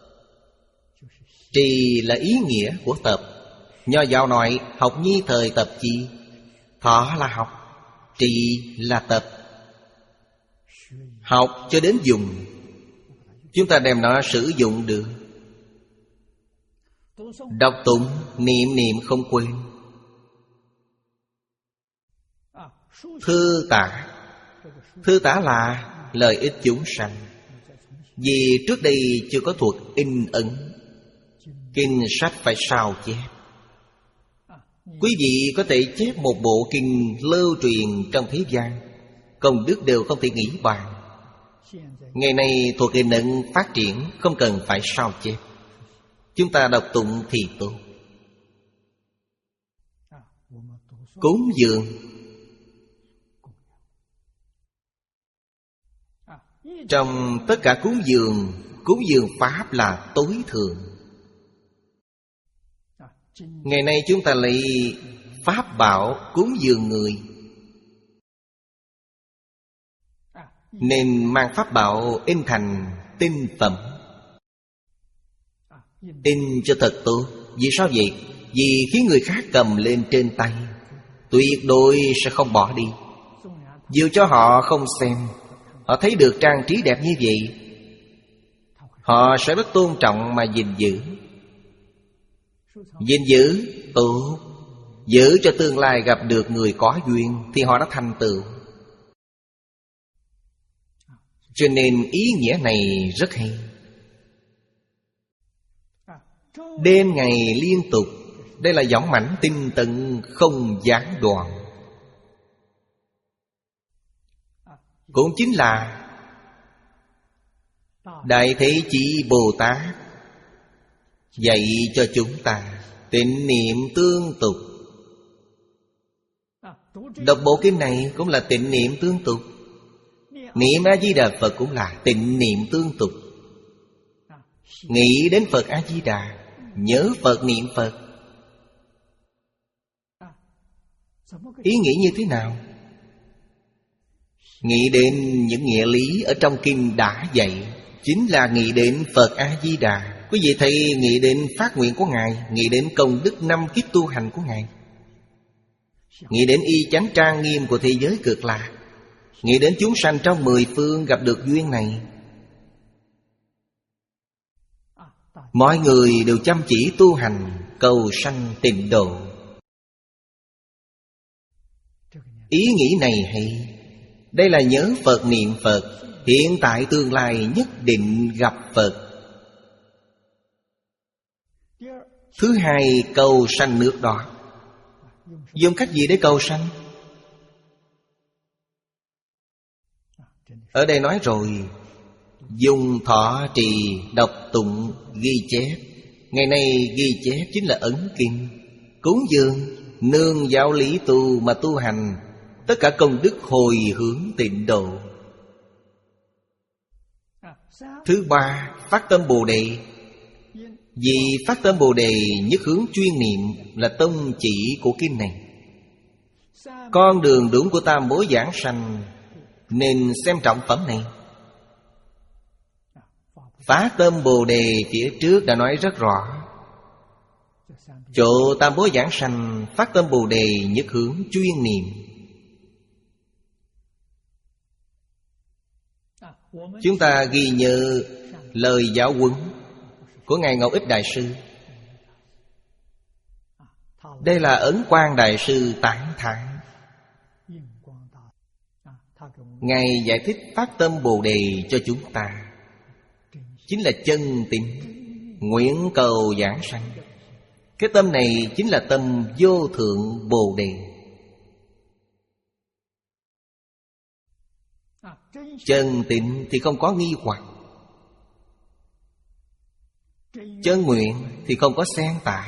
trì là ý nghĩa của tập. Nho giáo nói học nhi thời tập chi. Thọ là học, trì là tập. Học cho đến dùng, chúng ta đem nó sử dụng được. Đọc tụng, niệm niệm không quên. Thư tả. Thư tả là lợi ích chúng sanh. Vì trước đây chưa có thuật in ấn, kinh sách phải sao chép. Quý vị có thể chép một bộ kinh lưu truyền trong thế gian, công đức đều không thể nghĩ bàn. Ngày nay thuật in ấn phát triển, không cần phải sao chép, chúng ta đọc tụng thì tốt. Cúng dường. Trong tất cả cúng dường, cúng dường pháp là tối thượng. Ngày nay chúng ta lấy pháp bảo cúng dường người, nên mang pháp bảo in thành tinh phẩm, in cho thật tốt. Vì sao vậy? Vì khiến người khác cầm lên trên tay, tuyệt đối sẽ không bỏ đi. Dù cho họ không xem, họ thấy được trang trí đẹp như vậy, họ sẽ rất tôn trọng mà gìn giữ. Gìn giữ tốt, giữ cho tương lai gặp được người có duyên thì họ đã thành tựu. Cho nên ý nghĩa này rất hay. Đêm ngày liên tục, đây là dõng mãnh tinh tấn không gián đoạn. Cũng chính là Đại Thế Chí Bồ Tát dạy cho chúng ta tịnh niệm tương tục. Đọc bộ kinh này cũng là tịnh niệm tương tục. Niệm A-di-đà Phật cũng là tịnh niệm tương tục. Nghĩ đến Phật A-di-đà, nhớ Phật niệm Phật. Ý nghĩ như thế nào? Nghĩ đến những nghĩa lý ở trong kinh đã dạy, chính là nghĩ đến Phật A-di-đà. Quý vị thấy nghĩ đến phát nguyện của Ngài, nghĩ đến công đức năm kiếp tu hành của Ngài, nghĩ đến y chánh trang nghiêm của thế giới Cực Lạc, nghĩ đến chúng sanh trong mười phương gặp được duyên này. Mọi người đều chăm chỉ tu hành, cầu sanh tịnh độ. Ý nghĩ này hay. Đây là nhớ Phật niệm Phật, hiện tại tương lai nhất định gặp Phật. Thứ hai, cầu sanh nước đó. Dùng cách gì để cầu sanh? Ở đây nói rồi, dùng thọ trì, đọc tụng, ghi chép. Ngày nay ghi chép chính là ấn kinh. Cúng dường, nương giáo lý tu mà tu hành, tất cả công đức hồi hướng tịnh độ. Thứ ba, phát tâm Bồ Đề. Vì phát tâm Bồ Đề nhất hướng chuyên niệm là tông chỉ của kinh này. Con đường đúng của tam bối giảng sanh, nên xem trọng phẩm này. Phát tâm Bồ Đề phía trước đã nói rất rõ. Chỗ tam bối giảng sanh, phát tâm Bồ Đề nhất hướng chuyên niệm. Chúng ta ghi nhớ lời giáo huấn của Ngài Ngọc Ích Đại Sư. Đây là Ấn Quang Đại Sư tán thán. Ngài giải thích phát tâm Bồ Đề cho chúng ta, chính là chân tín, nguyện cầu giảng sanh. Cái tâm này chính là tâm vô thượng Bồ Đề. Chân tín thì không có nghi hoặc, chân nguyện thì không có xen tạp.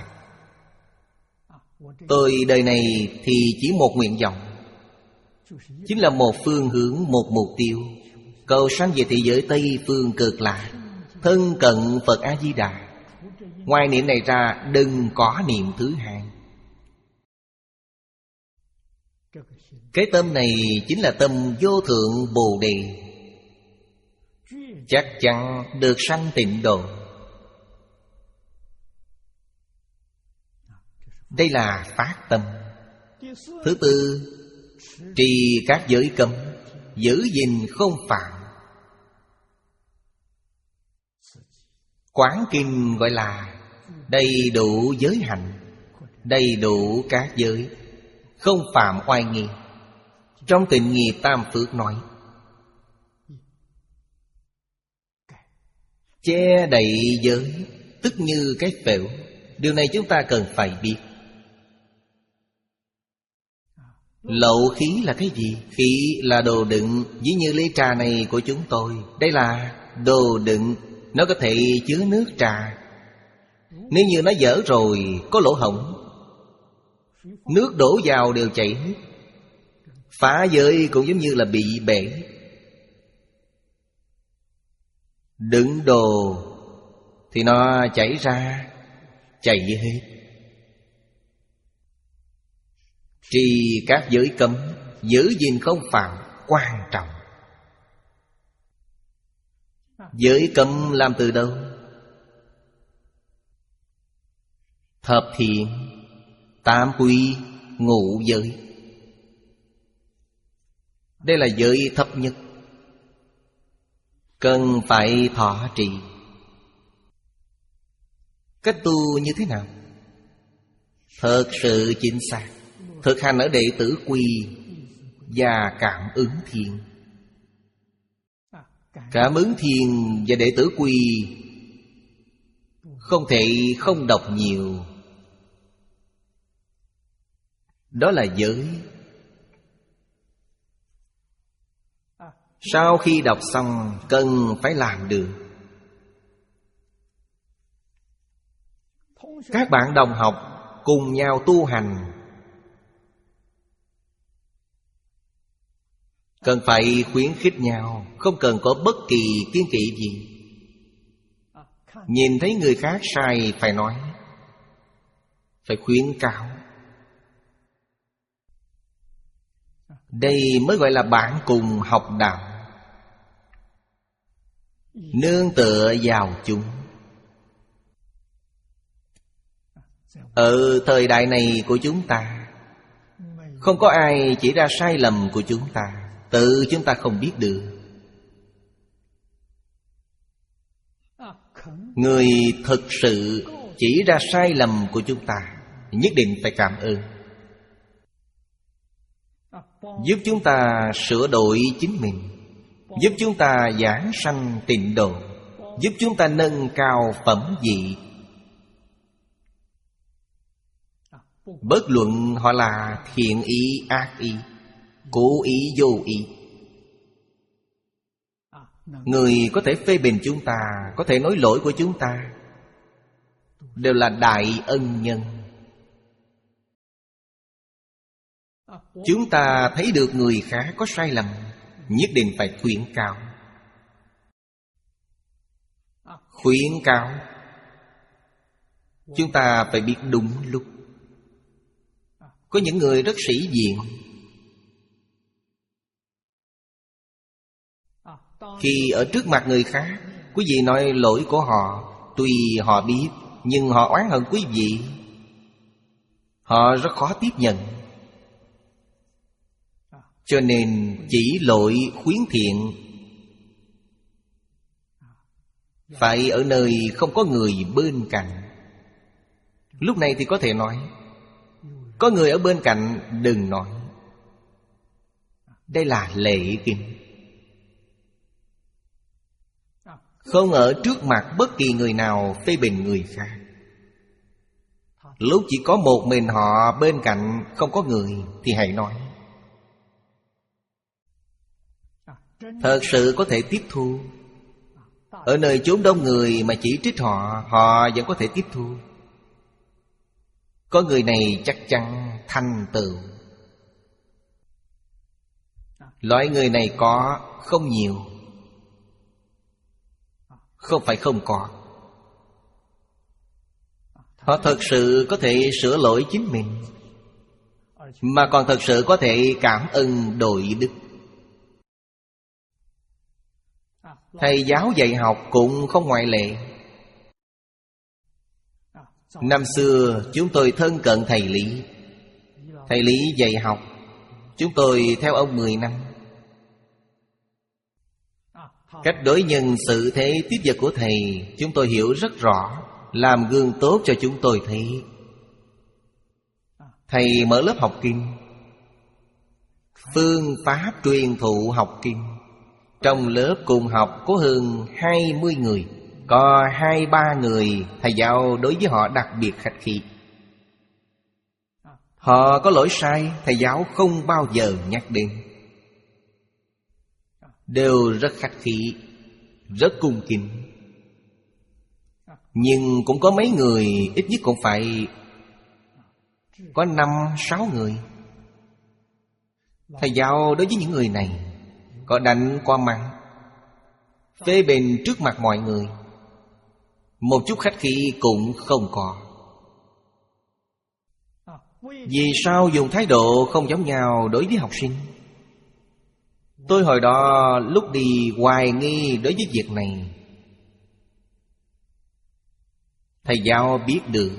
Tôi đời này thì chỉ một nguyện vọng, chính là một phương hướng, một mục tiêu, cầu sanh về thế giới Tây Phương Cực Lạc, thân cận Phật A-di-đà. Ngoài niệm này ra đừng có niệm thứ hai. Cái tâm này chính là tâm vô thượng Bồ Đề, chắc chắn được sanh tịnh độ. Đây là phát tâm. Thứ tư, trì các giới cấm, giữ gìn không phạm. Quán kinh gọi là đầy đủ giới hạnh, đầy đủ các giới, không phạm oai nghi. Trong Tịnh Nghiệp Tam Phước nói che đậy giới tức như cái phễu. Điều này chúng ta cần phải biết. Lậu khí là cái gì? Khí là đồ đựng. Ví như ly trà này của chúng tôi, đây là đồ đựng. Nó có thể chứa nước trà. Nếu như nó dở rồi, có lỗ hổng, nước đổ vào đều chảy hết. Phá giới cũng giống như là bị bể. Đựng đồ thì nó chảy ra, chảy hết. Trì các giới cấm, giữ gìn không phạm quan trọng. Giới cấm làm từ đâu? Thập thiện, tam quy, ngũ giới. Đây là giới thấp nhất, cần phải thọ trì. Cách tu như thế nào? Thật sự chính xác. Thực hành ở đệ tử quy và cảm ứng thiên. Cảm ứng thiên và đệ tử quy không thể không đọc nhiều. Đó là giới. Sau khi đọc xong cần phải làm được. Các bạn đồng học cùng nhau tu hành, cần phải khuyến khích nhau, không cần có bất kỳ kiêng kỵ gì. Nhìn thấy người khác sai phải nói, phải khuyến cáo. Đây mới gọi là bạn cùng học đạo, nương tựa vào chúng. Ở thời đại này của chúng ta, không có ai chỉ ra sai lầm của chúng ta, tự chúng ta không biết được. Người thực sự chỉ ra sai lầm của chúng ta, nhất định phải cảm ơn, giúp chúng ta sửa đổi chính mình, giúp chúng ta giảng sanh tịnh độ, giúp chúng ta nâng cao phẩm vị. Bất luận họ là thiện ý, ác ý, cố ý, vô ý. Người có thể phê bình chúng ta, có thể nói lỗi của chúng ta, đều là đại ân nhân. Chúng ta thấy được người khác có sai lầm, nhất định phải khuyến cáo. Khuyến cáo, chúng ta phải biết đúng lúc. Có những người rất sĩ diện, khi ở trước mặt người khác, quý vị nói lỗi của họ, tuy họ biết, nhưng họ oán hận quý vị, họ rất khó tiếp nhận. Cho nên chỉ lỗi khuyến thiện, phải ở nơi không có người bên cạnh. Lúc này thì có thể nói, có người ở bên cạnh đừng nói. Đây là lễ kính. Không ở trước mặt bất kỳ người nào phê bình người khác. Lúc chỉ có một mình họ bên cạnh, không có người, thì hãy nói. Thật sự có thể tiếp thu. Ở nơi chốn đông người mà chỉ trích họ, họ vẫn có thể tiếp thu. Có người này chắc chắn thành tựu. Loại người này có, không nhiều. Không phải không có. Họ thật sự có thể sửa lỗi chính mình, mà còn thật sự có thể cảm ơn đội đức. Thầy giáo dạy học cũng không ngoại lệ. Năm xưa chúng tôi thân cận thầy Lý. Thầy Lý dạy học, chúng tôi theo ông mười năm. Cách đối nhân xử thế tiếp vật của thầy chúng tôi hiểu rất rõ, làm gương tốt cho chúng tôi thấy. Thầy mở lớp học kinh, phương pháp truyền thụ học kinh. Trong lớp cùng học có hơn hai mươi người. Có hai ba người thầy giáo đối với họ đặc biệt khách khí. Họ có lỗi sai, thầy giáo không bao giờ nhắc đến. Đều rất khách khí, rất cung kính. Nhưng cũng có mấy người, ít nhất cũng phải có năm, sáu người. Thầy giáo đối với những người này có đánh qua mắng, phê bình trước mặt mọi người, một chút khách khí cũng không có. Vì sao dùng thái độ không giống nhau đối với học sinh? Tôi hồi đó lúc đi hoài nghi đối với việc này. Thầy giáo biết được.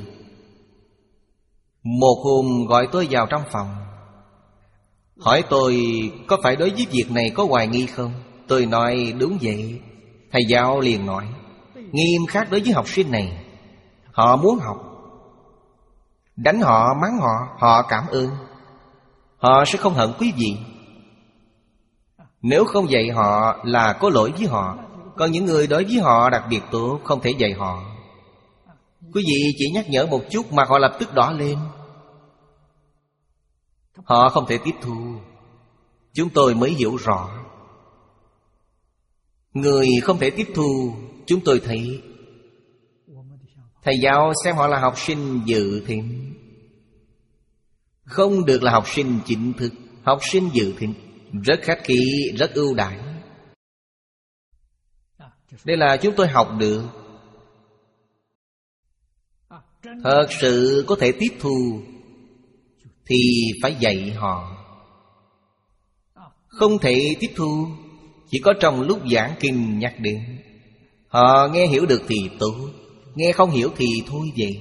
Một hôm gọi tôi vào trong phòng, hỏi tôi có phải đối với việc này có hoài nghi không? Tôi nói đúng vậy. Thầy giáo liền nói, nghiêm khắc đối với học sinh này. Họ muốn học, đánh họ, mắng họ, họ cảm ơn. Họ sẽ không hận quý vị. Nếu không dạy họ là có lỗi với họ. Còn những người đối với họ đặc biệt tốt, không thể dạy họ. Quý vị chỉ nhắc nhở một chút mà họ lập tức đỏ lên. Họ không thể tiếp thu. Chúng tôi mới hiểu rõ. Người không thể tiếp thu, chúng tôi thấy thầy giáo xem họ là học sinh dự thính, không được là học sinh chính thức. Học sinh dự thính rất khách khí, rất ưu đãi. Đây là chúng tôi học được. Thật sự có thể tiếp thu thì phải dạy họ. Không thể tiếp thu, chỉ có trong lúc giảng kinh nhắc đến. Họ nghe hiểu được thì tốt, nghe không hiểu thì thôi vậy.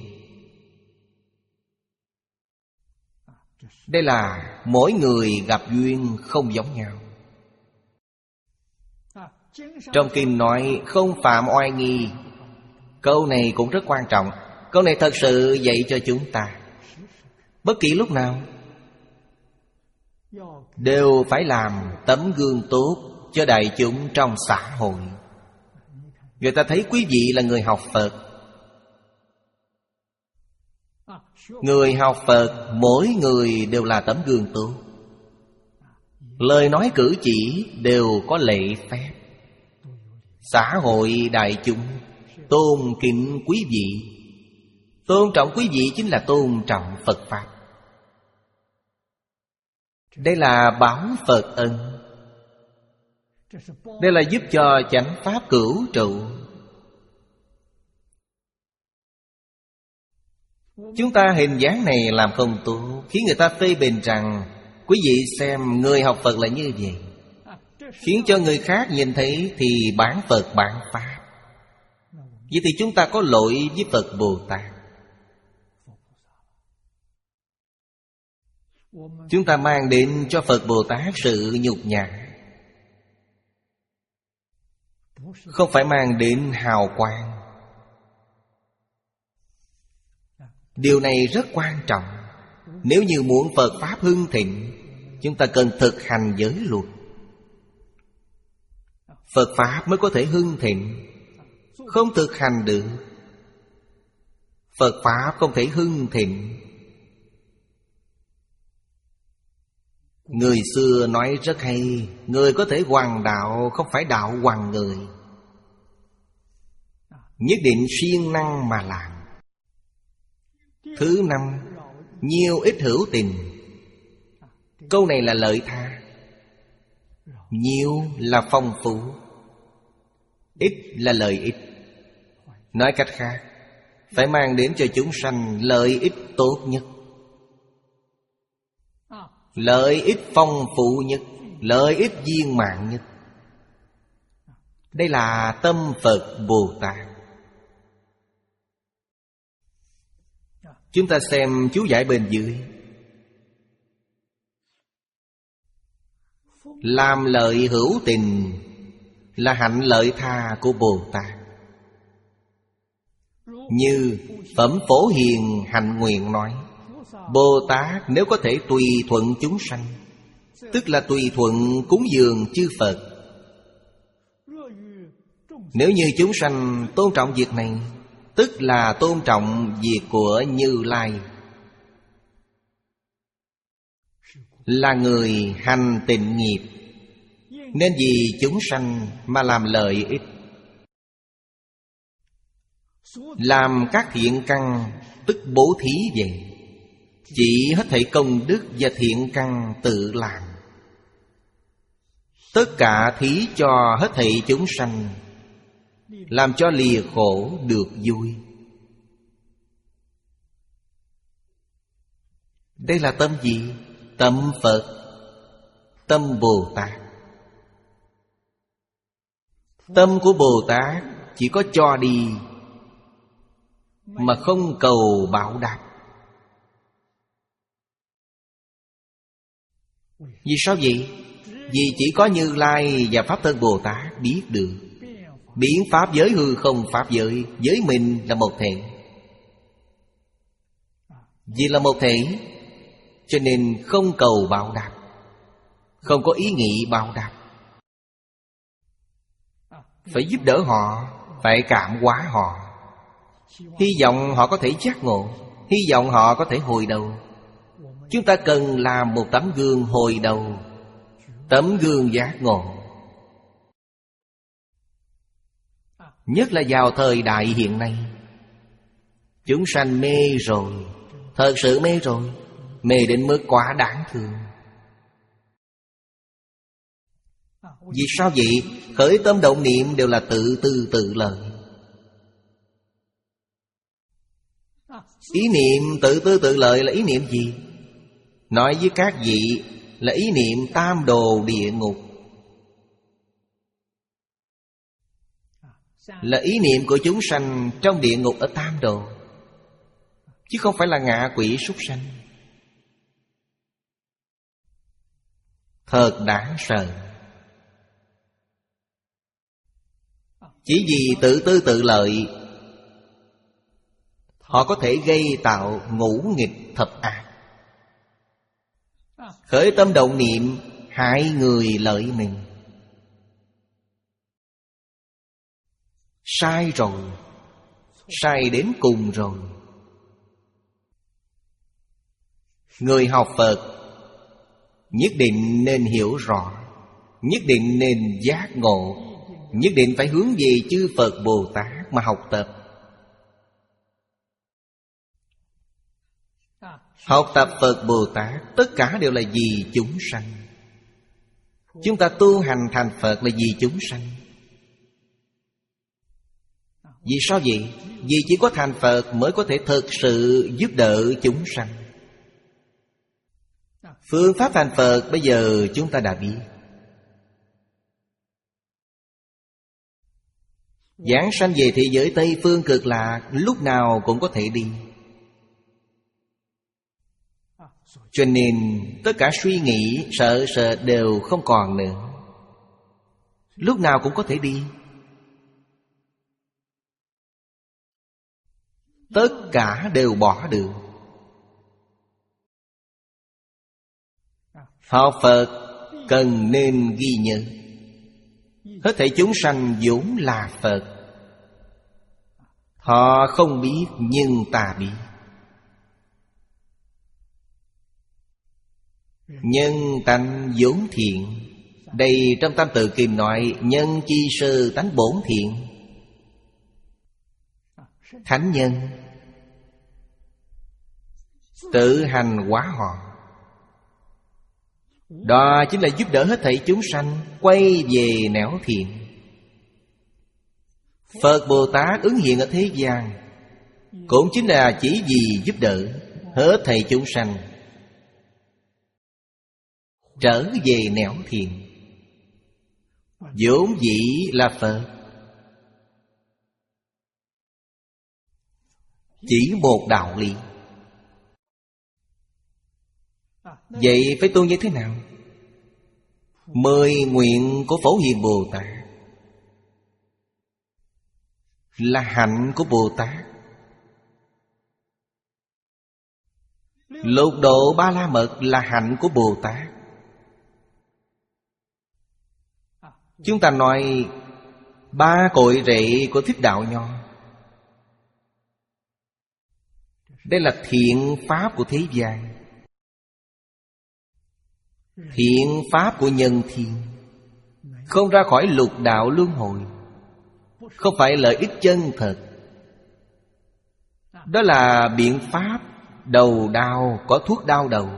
Đây là mỗi người gặp duyên không giống nhau. Trong kinh nói không phạm oai nghi. Câu này cũng rất quan trọng. Câu này thật sự dạy cho chúng ta bất kỳ lúc nào đều phải làm tấm gương tốt cho đại chúng trong xã hội. Người ta thấy quý vị là người học Phật. Người học Phật, mỗi người đều là tấm gương tốt. Lời nói cử chỉ đều có lễ phép. Xã hội đại chúng tôn kính quý vị. Tôn trọng quý vị chính là tôn trọng Phật Pháp. Đây là báo Phật ân. Đây là giúp cho chánh Pháp cửu trụ. Chúng ta hình dáng này làm không tốt, khiến người ta phê bình rằng quý vị xem người học Phật là như vậy, khiến cho người khác nhìn thấy thì bán Phật bán Pháp. Vậy thì chúng ta có lỗi với Phật Bồ Tát. Chúng ta mang đến cho Phật Bồ Tát sự nhục nhã, không phải mang đến hào quang. Điều này rất quan trọng. Nếu như muốn Phật Pháp hưng thịnh, chúng ta cần thực hành giới luật. Phật Pháp mới có thể hưng thịnh. Không thực hành được, Phật Pháp không thể hưng thịnh. Người xưa nói rất hay, người có thể hoằng đạo, không phải đạo hoằng người. Nhất định siêng năng mà làm. Thứ năm, nhiều ít hữu tình. Câu này là lợi tha. Nhiều là phong phú, ít là lợi ích. Nói cách khác, phải mang đến cho chúng sanh lợi ích tốt nhất, lợi ích phong phú nhất, lợi ích viên mãn nhất. Đây là tâm Phật Bồ Tát. Chúng ta xem chú giải bên dưới. Làm lợi hữu tình là hạnh lợi tha của Bồ Tát. Như Phẩm Phổ Hiền Hạnh Nguyện nói, Bồ Tát nếu có thể tùy thuận chúng sanh, tức là tùy thuận cúng dường chư Phật. Nếu như chúng sanh tôn trọng việc này, tức là tôn trọng việc của Như Lai, là người hành tịnh nghiệp, nên vì chúng sanh mà làm lợi ích, làm các thiện căn, tức bố thí về. Chỉ hết thảy công đức và thiện căn tự làm, tất cả thí cho hết thảy chúng sanh, làm cho lìa khổ được vui. Đây là tâm gì? Tâm Phật, tâm Bồ Tát. Tâm của Bồ Tát chỉ có cho đi, mà không cầu báo đáp. Vì sao vậy? Vì chỉ có Như Lai và Pháp Thân Bồ Tát biết được. Biến pháp giới hư không pháp giới, giới mình là một thể. Vì là một thể, cho nên không cầu báo đáp, không có ý nghĩ báo đáp. Phải giúp đỡ họ, phải cảm hóa họ, hy vọng họ có thể giác ngộ, hy vọng họ có thể hồi đầu. Chúng ta cần làm một tấm gương hồi đầu, tấm gương giác ngộ. Nhất là vào thời đại hiện nay, chúng sanh mê rồi, thật sự mê rồi, mê đến mức quá đáng thương. Vì sao vậy? Khởi tâm động niệm đều là tự tư tự lợi. Ý niệm tự tư tự lợi là ý niệm gì? Nói với các vị là ý niệm tam đồ địa ngục, là ý niệm của chúng sanh trong địa ngục ở tam đồ, chứ không phải là ngạ quỷ súc sanh. Thật đáng sợ. Chỉ vì tự tư tự lợi, họ có thể gây tạo ngũ nghịch thập ác. Khởi tâm động niệm hại người lợi mình. Sai rồi, sai đến cùng rồi. Người học Phật nhất định nên hiểu rõ, nhất định nên giác ngộ, nhất định phải hướng về chư Phật Bồ Tát mà học tập. Học tập Phật Bồ Tát tất cả đều là vì chúng sanh. Chúng ta tu hành thành Phật là vì chúng sanh. Vì sao vậy? Vì chỉ có thành Phật mới có thể thực sự giúp đỡ chúng sanh. Phương pháp thành Phật bây giờ chúng ta đã biết. Giảng sanh về thế giới Tây Phương Cực Lạc, lúc nào cũng có thể đi. Cho nên tất cả suy nghĩ sợ sợ đều không còn nữa, lúc nào cũng có thể đi. Tất cả đều bỏ được. Học Phật cần nên ghi nhớ, hết thảy chúng sanh vốn là Phật. Họ không biết nhưng ta biết. Nhân tánh vốn thiện. Đây trong Tam Tự Kinh nói nhân chi sơ tánh bổn thiện. Thánh nhân tự hành hóa họ, đó chính là giúp đỡ hết thảy chúng sanh quay về nẻo thiện. Phật Bồ Tát ứng hiện ở thế gian cũng chính là chỉ vì giúp đỡ hết thảy chúng sanh trở về nẻo thiện. Vốn dĩ là Phật, chỉ một đạo lý. Vậy phải tu như thế nào? Mười nguyện của Phổ Hiền Bồ Tát là hạnh của Bồ Tát. Lục độ Ba La Mật là hạnh của Bồ Tát. Chúng ta nói ba cội rễ của thuyết đạo nho. Đây là thiện pháp của thế gian, thiện pháp của nhân thiên, không ra khỏi lục đạo luân hồi, không phải lợi ích chân thật. Đó là biện pháp đầu đau có thuốc đau đầu,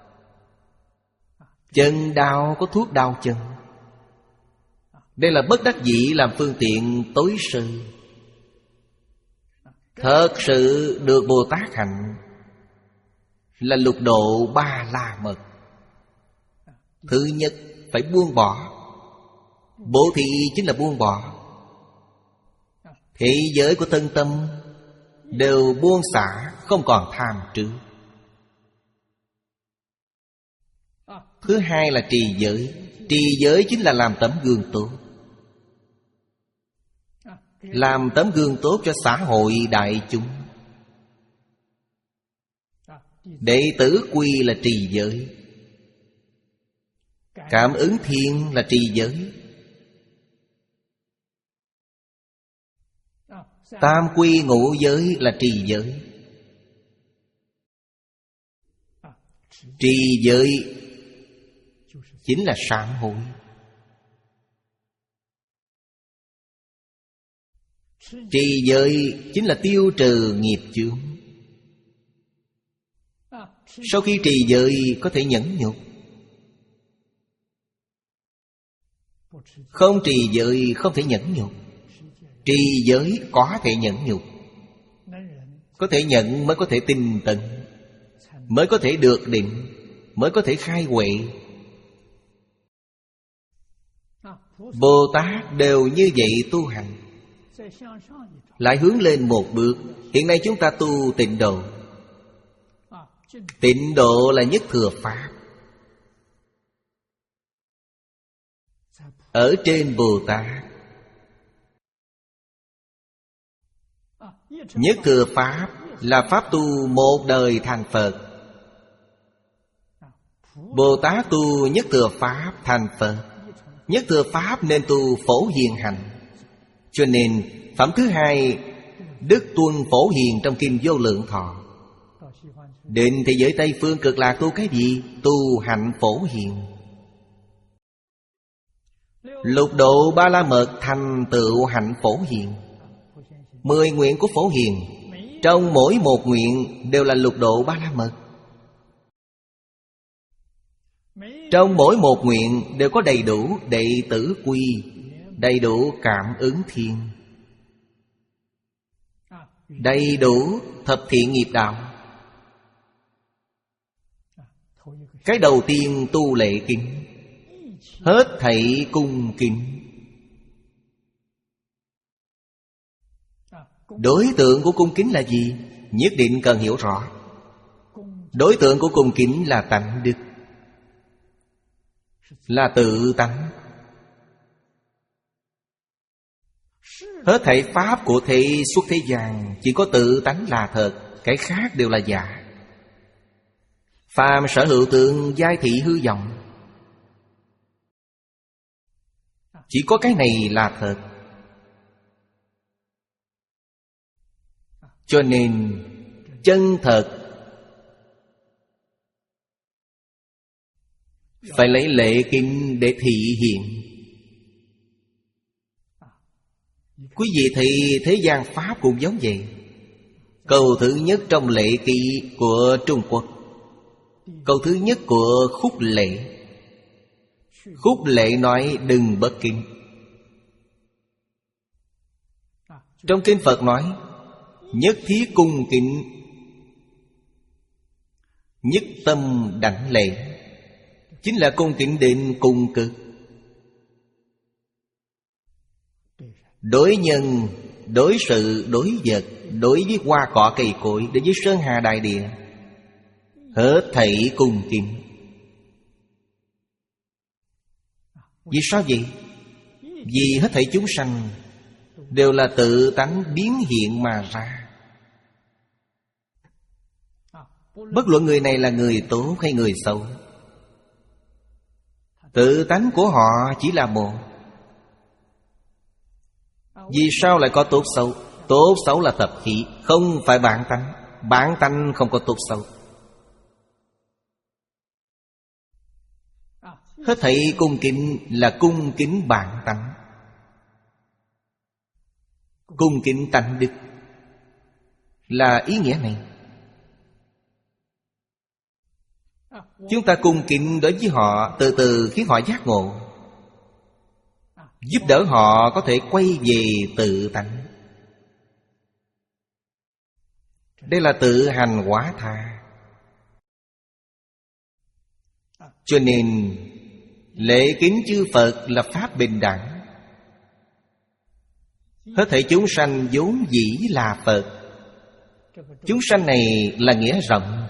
chân đau có thuốc đau chân. Đây là bất đắc dĩ làm phương tiện tối sơ. Thật sự được Bồ Tát hạnh là lục độ ba la mật. Thứ nhất phải buông bỏ. Bố thí chính là buông bỏ. Thế giới của thân tâm đều buông xả, không còn tham trước. Thứ hai là trì giới. Trì giới chính là làm tấm gương tốt, làm tấm gương tốt cho xã hội đại chúng. Đệ tử quy là trì giới. Cảm ứng thiên là trì giới. Tam quy ngũ giới là trì giới. Trì giới chính là sám hối. Trì giới chính là tiêu trừ nghiệp chướng. Sau khi trì giới có thể nhẫn nhục. Không trì giới không thể nhẫn nhục. Trì giới có thể nhẫn nhục. Có thể nhận mới có thể tinh tấn, mới có thể được định, mới có thể khai huệ. Bồ Tát đều như vậy tu hành. Lại hướng lên một bước. Hiện nay chúng ta tu tịnh độ. Tịnh độ là nhất thừa pháp. Ở trên Bồ Tát, nhất thừa pháp là pháp tu một đời thành Phật. Bồ Tát tu nhất thừa pháp thành Phật. Nhất thừa pháp nên tu Phổ Hiền hành. Cho nên phẩm thứ hai Đức tuân Phổ Hiền trong Kinh Vô Lượng Thọ. Đến thế giới Tây Phương Cực Lạc tu cái gì? Tu hạnh Phổ Hiền. Lục độ ba la mật thành tựu hạnh Phổ Hiền. Mười nguyện của Phổ Hiền, trong mỗi một nguyện đều là lục độ ba la mật. Trong mỗi một nguyện đều có đầy đủ đệ tử quy, đầy đủ cảm ứng thiên, đầy đủ thập thiện nghiệp đạo. Cái đầu tiên tu lệ kính, hết thảy cung kính. Đối tượng của cung kính là gì? Nhất định cần hiểu rõ. Đối tượng của cung kính là tánh đức, là tự tánh. Hết thảy pháp của thế xuất thế gian chỉ có tự tánh là thật, cái khác đều là giả. Phàm sở hữu tượng giai thị hư vọng, chỉ có cái này là thật. Cho nên chân thật phải lấy lệ kinh để thị hiện. Quý vị thị thế gian pháp cũng giống vậy. Câu thứ nhất trong lệ ký của Trung Quốc, câu thứ nhất của Khúc Lệ. Khúc Lệ nói đừng bất kính. Trong kinh Phật nói nhất thiết cung kính, nhất tâm đảnh lễ, chính là cung kính đến cùng cực. Đối nhân, đối sự, đối vật, đối với hoa cỏ cây cối, đối với sơn hà đại địa, hết thảy cung kính. Vì sao vậy? Vì hết thảy chúng sanh đều là tự tánh biến hiện mà ra. Bất luận người này là người tốt hay người xấu, tự tánh của họ chỉ là một. Vì sao lại có tốt xấu? Tốt xấu là tập khí, không phải bản tánh. Bản tánh không có tốt xấu. Hết thảy cung kính là cung kính bản tánh, cung kính tánh đức, là ý nghĩa này. Chúng ta cung kính đối với họ, từ từ khiến họ giác ngộ, giúp đỡ họ có thể quay về tự tánh. Đây là tự hành hóa tha. Cho nên lễ kính chư Phật là pháp bình đẳng. Hết thảy chúng sanh vốn dĩ là Phật. Chúng sanh này là nghĩa rộng.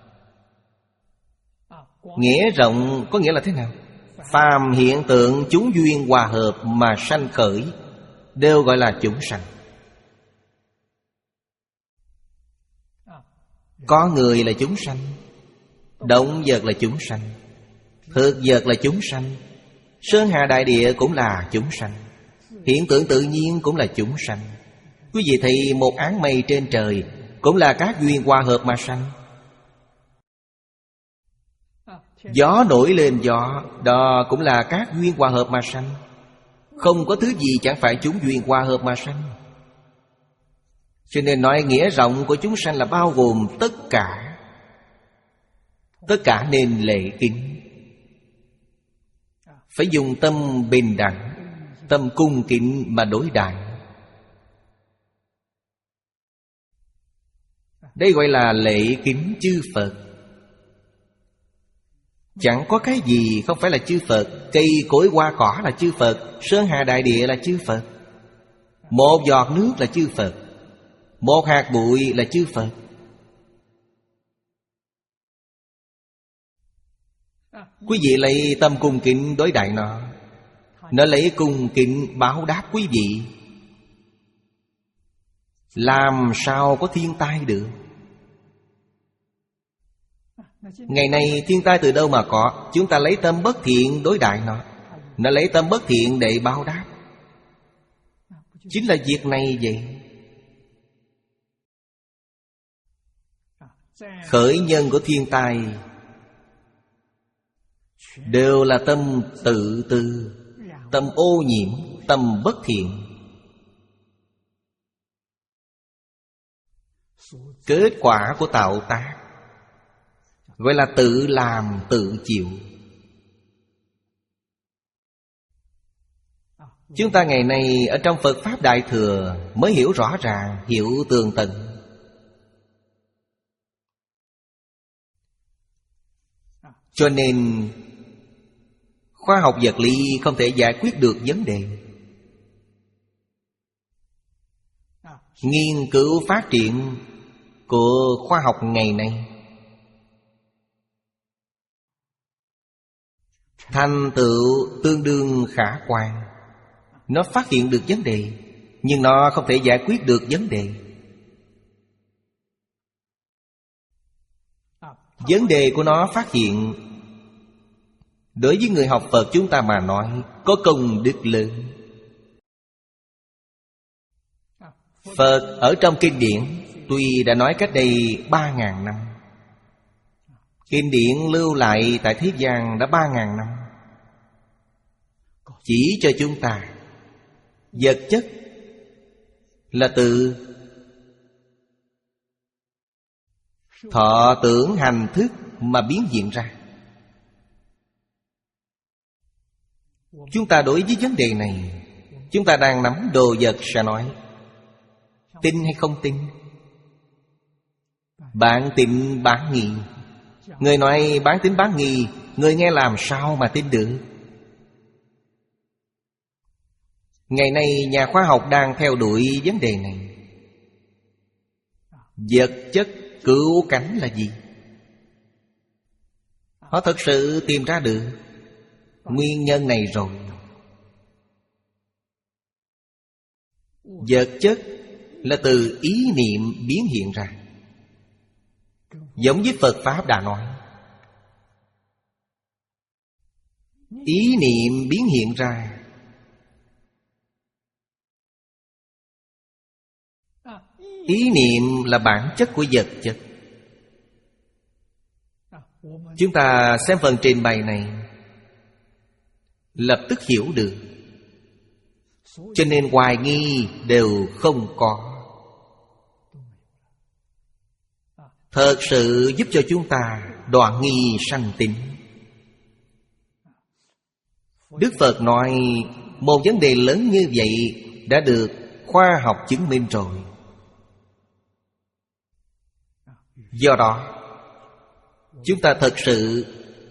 Nghĩa rộng có nghĩa là thế nào? Phàm hiện tượng chúng duyên hòa hợp mà sanh khởi đều gọi là chúng sanh. Có người là chúng sanh, động vật là chúng sanh, thực vật là chúng sanh, sơn hà đại địa cũng là chúng sanh, hiện tượng tự nhiên cũng là chúng sanh. Quý vị thấy một áng mây trên trời cũng là các duyên hòa hợp mà sanh. Gió nổi lên gió, đó cũng là các duyên hòa hợp mà sanh. Không có thứ gì chẳng phải chúng duyên hòa hợp mà sanh. Cho nên nói nghĩa rộng của chúng sanh là bao gồm tất cả. Tất cả nên lễ kính. Phải dùng tâm bình đẳng, tâm cung kính mà đối đãi. Đây gọi là lễ kính chư Phật. Chẳng có cái gì không phải là chư Phật. Cây cối hoa cỏ là chư Phật, sơn hà đại địa là chư Phật, một giọt nước là chư Phật, một hạt bụi là chư Phật. Quý vị lấy tâm cung kính đối đãi nó, nó lấy cung kính báo đáp quý vị. Làm sao có thiên tai được? Ngày nay thiên tai từ đâu mà có? Chúng ta lấy tâm bất thiện đối đãi nó, nó lấy tâm bất thiện để báo đáp. Chính là việc này vậy. Khởi nhân của thiên tai đều là tâm tự tư, tâm ô nhiễm, tâm bất thiện. Kết quả của tạo tác gọi là tự làm tự chịu. Chúng ta ngày nay ở trong Phật Pháp Đại Thừa mới hiểu rõ ràng, hiểu tường tận. Cho nên khoa học vật lý không thể giải quyết được vấn đề. Nghiên cứu phát triển của khoa học ngày nay thành tựu tương đương khả quan. Nó phát hiện được vấn đề, nhưng nó không thể giải quyết được vấn đề. Vấn đề của nó phát hiện, đối với người học Phật chúng ta mà nói, có công đức lớn. Phật ở trong kinh điển tuy đã nói cách đây ba ngàn năm, kinh điển lưu lại tại thế gian đã ba ngàn năm, chỉ cho chúng ta vật chất là từ thọ tưởng hành thức mà biến hiện ra. Chúng ta đối với vấn đề này, chúng ta đang nắm đồ vật sẽ nói tin hay không tin. Bạn tin bán nghi. Người nói bán tín bán nghi, người nghe làm sao mà tin được? Ngày nay nhà khoa học đang theo đuổi vấn đề này. Vật chất cứu cánh là gì? Họ thật sự tìm ra được nguyên nhân này rồi. Vật chất là từ ý niệm biến hiện ra. Giống với Phật Pháp đã nói, ý niệm biến hiện ra Ý niệm là bản chất của vật chất. Chúng ta xem phần trình bày này, lập tức hiểu được. Cho nên hoài nghi đều không có. Thật sự giúp cho chúng ta đoạn nghi sanh tín. Đức Phật nói một vấn đề lớn như vậy đã được khoa học chứng minh rồi. Do đó chúng ta thật sự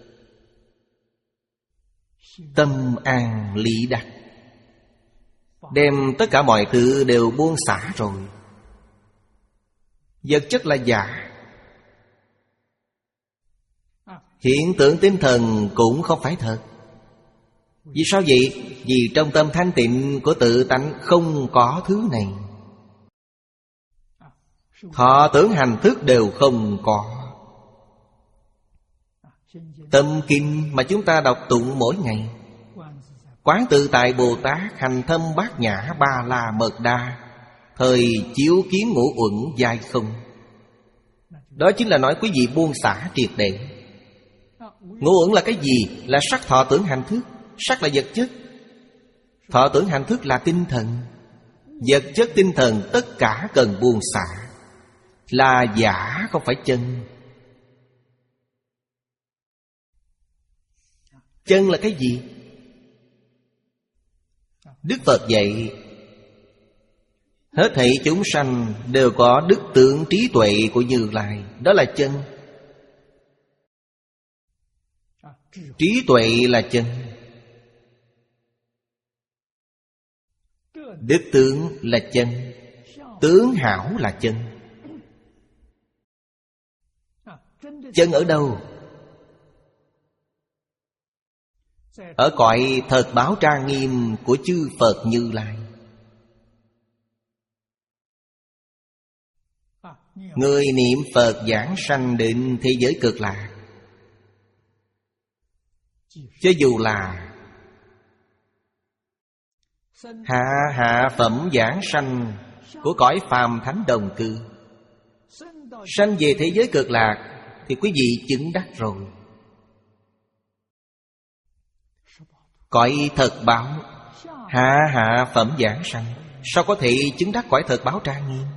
tâm an lý đắc, đem tất cả mọi thứ đều buông xả rồi. Vật chất là giả, hiện tượng tinh thần cũng không phải thật. Vì sao vậy? Vì trong tâm thanh tịnh của tự tánh không có thứ này. Thọ tưởng hành thức đều không có. Tâm kinh mà chúng ta đọc tụng mỗi ngày, Quán Tự Tại Bồ Tát hành thâm bát nhã ba la mật đa, thời chiếu kiến ngũ uẩn giai không. Đó chính là nói quý vị buông xả triệt để. Ngũ uẩn là cái gì? Là sắc thọ tưởng hành thức. Sắc là vật chất, thọ tưởng hành thức là tinh thần. Vật chất tinh thần tất cả cần buông xả. Là giả không phải chân. Chân là cái gì? Đức Phật dạy hết thảy chúng sanh đều có đức tướng trí tuệ của Như Lai. Đó là chân. Trí tuệ là chân. Đức tướng là chân. Tướng hảo là chân. Chân ở đâu? Ở cõi thật báo trang nghiêm của chư Phật Như Lai. Người niệm Phật giảng sanh đến thế giới cực lạc, cho dù là hạ hạ phẩm giảng sanh của cõi phàm thánh đồng cư, sanh về thế giới cực lạc, thì quý vị chứng đắc rồi. Cõi thật báo hạ hạ phẩm giảng sanh, sao có thể chứng đắc cõi thật báo trang nghiêm?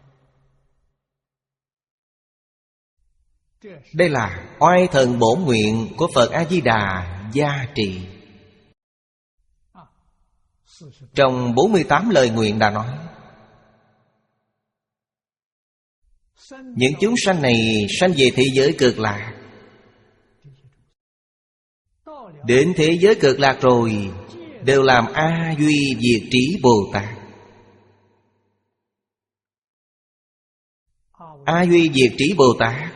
Đây là oai thần bổn nguyện của Phật A-di-đà gia trì. Trong bốn mươi tám lời nguyện đã nói, những chúng sanh này sanh về thế giới cực lạc. Đến thế giới cực lạc rồi, đều làm A Duy Diệt Trí Bồ Tát. A Duy Diệt Trí Bồ Tát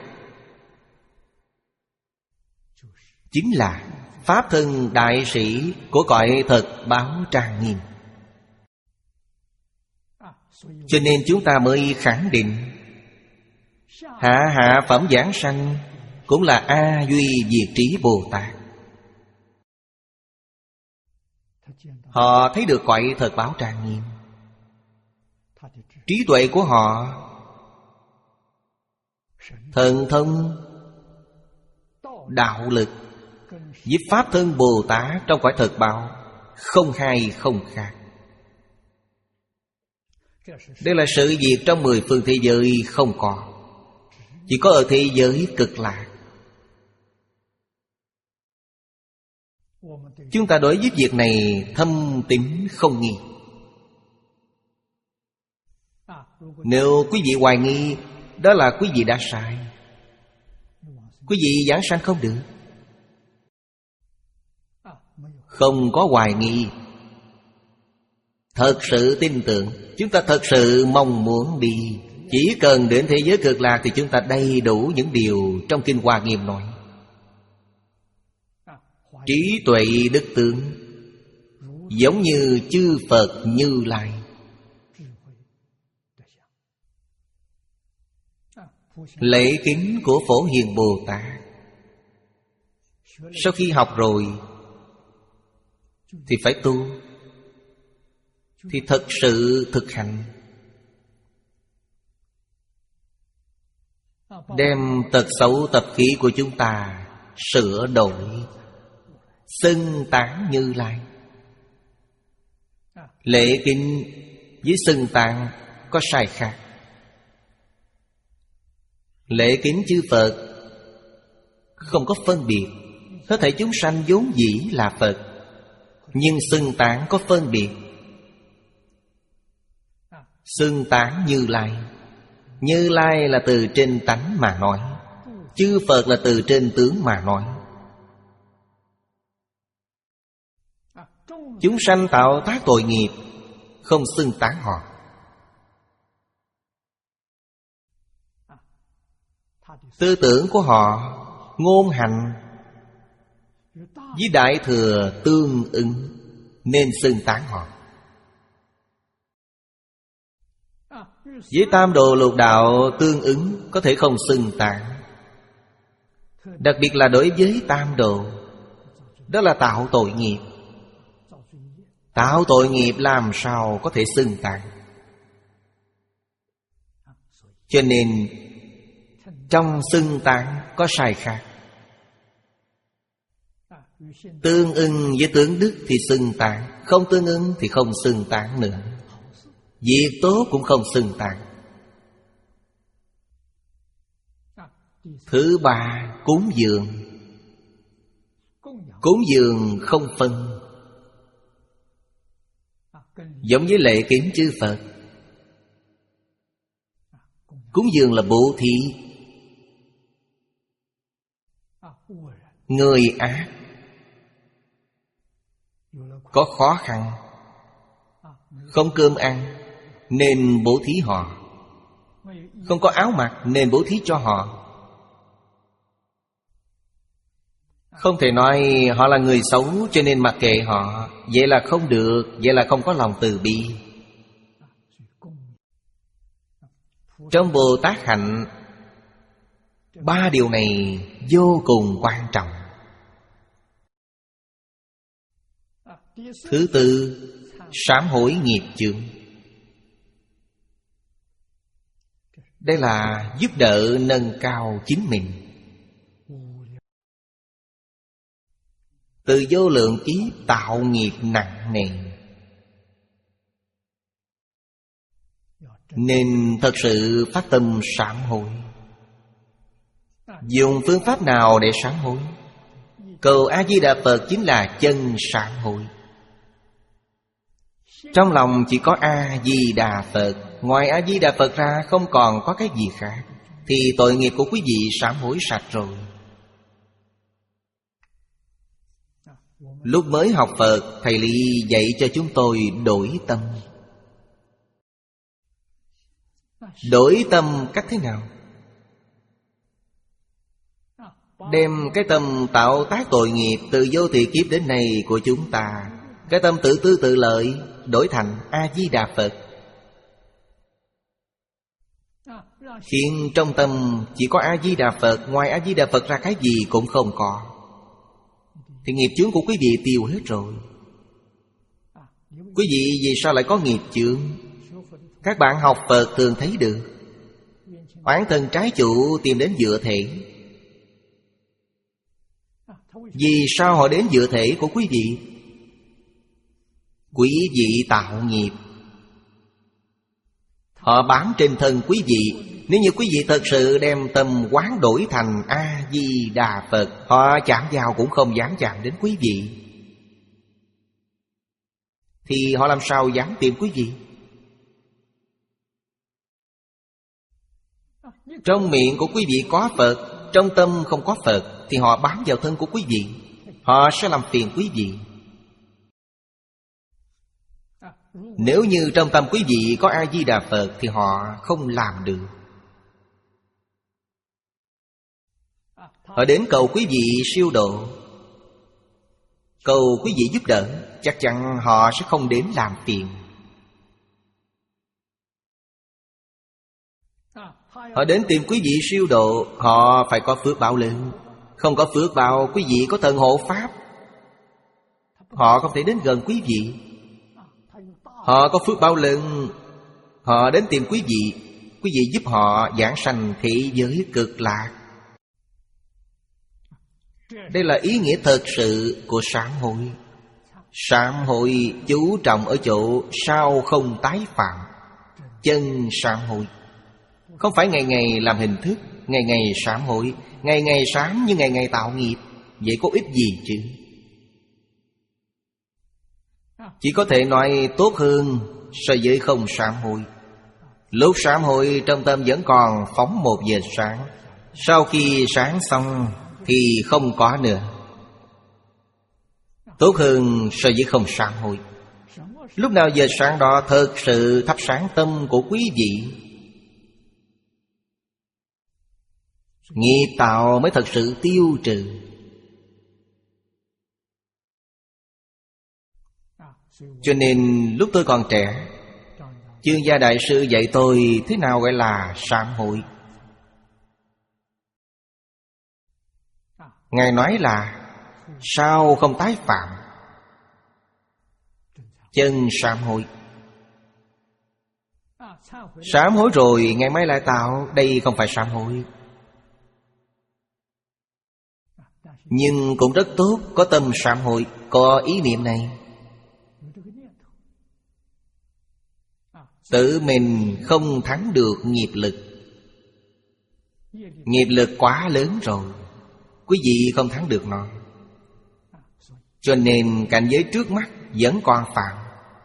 chính là pháp thân đại sĩ của cõi thật báo trang nghiêm. Cho nên chúng ta mới khẳng định hạ hạ phẩm giảng sanh cũng là A Duy Diệt Trí Bồ Tát. Họ thấy được cõi thật báo trang nghiêm. Trí tuệ của họ, thần thông, đạo lực với pháp thân Bồ Tát trong cõi thật báo không hai không khác. Đây là sự việc trong mười phương thế giới không có, chỉ có ở thế giới cực lạc. Chúng ta đối với việc này thâm tín không nghi. Nếu quý vị hoài nghi, đó là quý vị đã sai. Quý vị giảng sanh không được. Không có hoài nghi, thật sự tin tưởng, chúng ta thật sự mong muốn đi. Chỉ cần đến thế giới cực lạc thì chúng ta đầy đủ những điều trong Kinh Hoa Nghiêm nói. Trí tuệ đức tướng giống như chư Phật Như Lai. Lễ kính của Phổ Hiền Bồ Tát, sau khi học rồi thì phải tu, thì thật sự thực hành. đem tật xấu tập khí của chúng ta sửa đổi, xưng tán Như Lai. Lễ kính với xưng tán có sai khác. Lễ kính chư Phật không có phân biệt. Hết thảy chúng sanh vốn dĩ là Phật, nhưng xưng tán có phân biệt. Xưng tán Như Lai, Như Lai là từ trên tánh mà nói, chư Phật là từ trên tướng mà nói. Chúng sanh tạo tác tội nghiệp, không xưng tán họ. Tư tưởng của họ, ngôn hành với Đại Thừa tương ứng, nên xưng tán họ. Với Tam Đồ Lục Đạo tương ứng, có thể không xưng tán. Đặc biệt là đối với Tam Đồ, đó là tạo tội nghiệp. Tạo tội nghiệp làm sao có thể xưng tán. Cho nên trong xưng tán có sai khác. Tương ưng với tướng đức thì xưng tán, không tương ưng thì không xưng tán nữa. Việc tốt cũng không xưng tán. Thứ ba, cúng dường. Cúng dường không phân, giống với lễ kính chư Phật. Cúng dường là bố thí. Người ác có khó khăn, không cơm ăn nên bố thí họ, không có áo mặc nên bố thí cho họ. Không thể nói họ là người xấu cho nên mặc kệ họ. Vậy là không được, vậy là không có lòng từ bi. Trong Bồ Tát hạnh, ba điều này vô cùng quan trọng. Thứ tư, sám hối nghiệp chướng. Đây là giúp đỡ nâng cao chính mình. Từ vô lượng kiếp tạo nghiệp nặng nề, nên thật sự phát tâm sám hối. Dùng phương pháp nào để sám hối? Cầu A-di-đà Phật chính là chân sám hối. Trong lòng chỉ có A-di-đà Phật, ngoài A-di-đà Phật ra không còn có cái gì khác, thì tội nghiệp của quý vị sám hối sạch rồi. Lúc mới học Phật, Thầy Lý dạy cho chúng tôi đổi tâm. Đổi tâm cách thế nào? Đem cái tâm tạo tác tội nghiệp từ vô thị kiếp đến nay của chúng ta, cái tâm tự tư tự lợi, đổi thành A-di-đà Phật, khiến trong tâm chỉ có A-di-đà Phật, ngoài A-di-đà Phật ra cái gì cũng không có, thì nghiệp chướng của quý vị tiêu hết rồi. Quý vị vì sao lại có nghiệp chướng? Các bạn học Phật thường thấy được. Oán thân trái chủ tìm đến dựa thể. Vì sao họ đến dựa thể của quý vị? Quý vị tạo nghiệp, họ bám trên thân quý vị. Nếu như quý vị thật sự đem tâm quán đổi thành A-di-đà Phật, họ chạm vào cũng không dám chạm đến quý vị. Thì họ làm sao dám tìm quý vị? Trong miệng của quý vị có Phật, trong tâm không có Phật, thì họ bám vào thân của quý vị, họ sẽ làm phiền quý vị. Nếu như trong tâm quý vị có A-di-đà Phật, thì họ không làm được. Họ đến cầu quý vị siêu độ, cầu quý vị giúp đỡ, chắc chắn họ sẽ không đến làm phiền. Họ đến tìm quý vị siêu độ, họ phải có phước báo lớn. Không có phước báo, quý vị có thần hộ pháp, họ không thể đến gần quý vị. Họ có phước báo lớn, họ đến tìm quý vị, quý Quý vị giúp họ giảng sanh thế giới cực lạc. Đây là ý nghĩa thật sự của sám hối. Sám hối chú trọng ở chỗ sao không tái phạm. Chân sám hối, không phải ngày ngày làm hình thức, ngày ngày sám hối, ngày ngày sám như ngày ngày tạo nghiệp. Vậy có ích gì chứ? Chỉ có thể nói tốt hơn so với không sám hối. Lúc sám hối trong tâm vẫn còn phóng một giờ sáng, sau khi sáng xong thì không có nữa. Tốt hơn so với không sám hối. Lúc nào giờ sáng đó thật sự thắp sáng tâm của quý vị, nghiệp tạo mới thật sự tiêu trừ. Cho nên lúc tôi còn trẻ, Chương Gia Đại Sư dạy tôi thế nào gọi là sám hối. Ngài nói là sao không tái phạm. Chân sám hối. Sám hối rồi ngày mai lại tạo, đây không phải sám hối. Nhưng cũng rất tốt, có tâm sám hối, có ý niệm này. Tự mình không thắng được nghiệp lực. Nghiệp lực quá lớn rồi, quý vị không thắng được nó. Cho nên cảnh giới trước mắt vẫn còn phạm.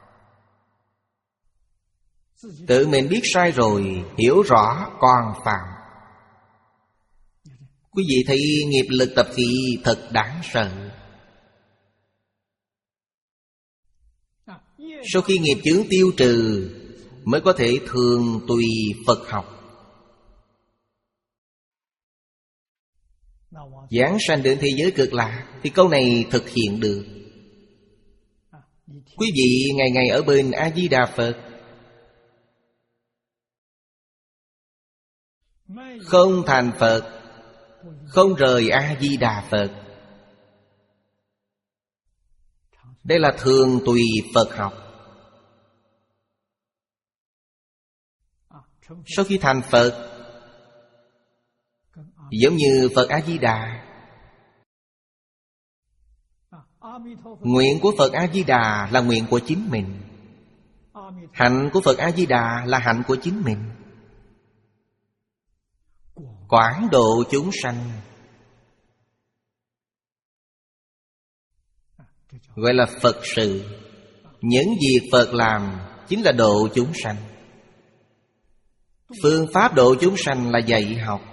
Tự mình biết sai rồi, hiểu rõ còn phạm. Quý vị thấy nghiệp lực tập khí thật đáng sợ. Sau khi nghiệp chướng tiêu trừ mới có thể thường tùy Phật học. Giảng sanh đến thế giới cực lạc thì câu này thực hiện được. Quý vị ngày ngày ở bên A-di-đà Phật, không thành Phật, không rời A-di-đà Phật. Đây là thường tùy Phật học. Sau khi thành Phật, giống như Phật A-di-đà, nguyện của Phật A-di-đà là nguyện của chính mình, hạnh của Phật A-di-đà là hạnh của chính mình. Quảng độ chúng sanh, gọi là Phật sự. Những việc Phật làm chính là độ chúng sanh. Phương pháp độ chúng sanh là dạy học.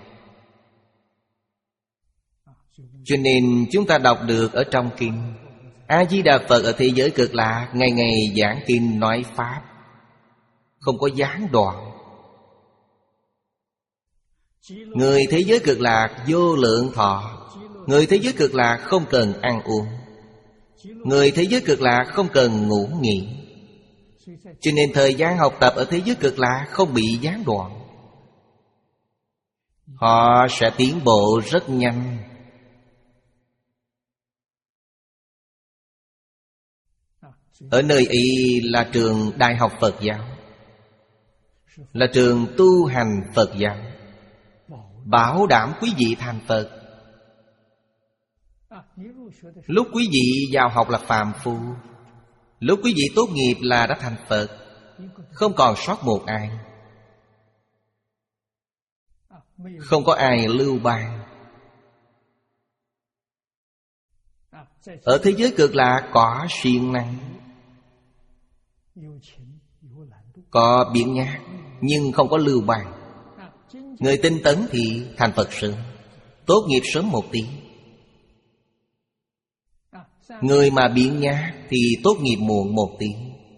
Cho nên chúng ta đọc được ở trong kinh, A-di-đà Phật ở thế giới cực lạc ngày ngày giảng kinh nói pháp, không có gián đoạn. Người thế giới cực lạc vô lượng thọ. Người thế giới cực lạc không cần ăn uống. Người thế giới cực lạc không cần ngủ nghỉ. Cho nên thời gian học tập ở thế giới cực lạc không bị gián đoạn. Họ sẽ tiến bộ rất nhanh. Ở nơi ấy là trường Đại học Phật giáo, là trường tu hành Phật giáo, bảo đảm quý vị thành Phật. Lúc quý vị vào học là phàm phu, lúc quý vị tốt nghiệp là đã thành Phật, không còn sót một ai. Không có ai lưu ban. Ở thế giới cực lạc có siêng năng, có biện nhác, nhưng không có lưu ban. Người tinh tấn thì thành Phật sớm, tốt nghiệp sớm một tí. Người mà biện nhác thì tốt nghiệp muộn một tí.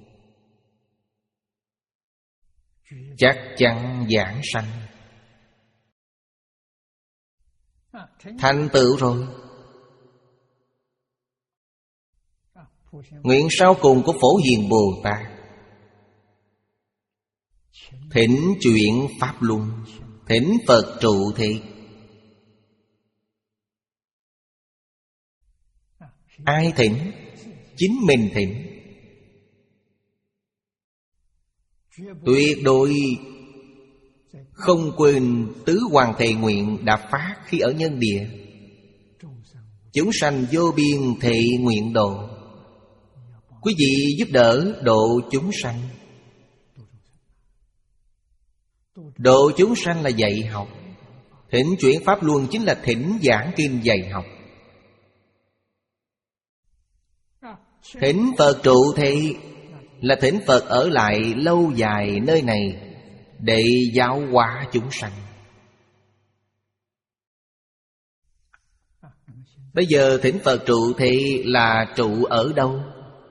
Chắc chắn giảng sanh, thành tựu rồi. Nguyện sau cùng của Phổ Hiền Bồ Tát, thỉnh chuyển Pháp Luân, thỉnh Phật trụ thị. Ai thỉnh? Chính mình thỉnh. Tuyệt đối Không quên tứ hoàng thệ nguyện đã phát khi ở nhân địa. Chúng sanh vô biên thệ nguyện độ. Quý vị giúp đỡ độ chúng sanh. Độ chúng sanh là dạy học. Thỉnh chuyển Pháp Luân chính là thỉnh giảng kinh dạy học. Thỉnh Phật trụ thị là thỉnh Phật ở lại lâu dài nơi này để giáo hóa chúng sanh. Bây giờ thỉnh Phật trụ thị là trụ ở đâu?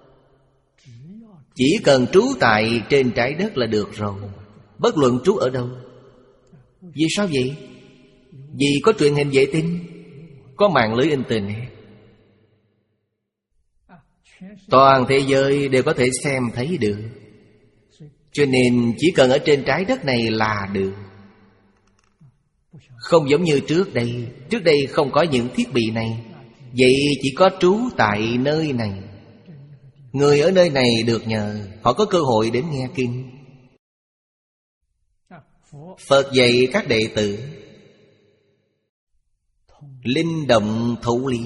Chỉ cần trú tại trên trái đất là được rồi, bất luận trú ở đâu. Vì sao vậy? Vì có truyền hình vệ tinh, có mạng lưới internet. Toàn thế giới đều có thể xem thấy được. Cho nên chỉ cần ở trên trái đất này là được. Không giống như trước đây. Trước đây không có những thiết bị này. Vậy chỉ có trú tại nơi này. Người ở nơi này được nhờ, họ có cơ hội đến nghe kinh. Phật dạy các đệ tử linh động thủ lý,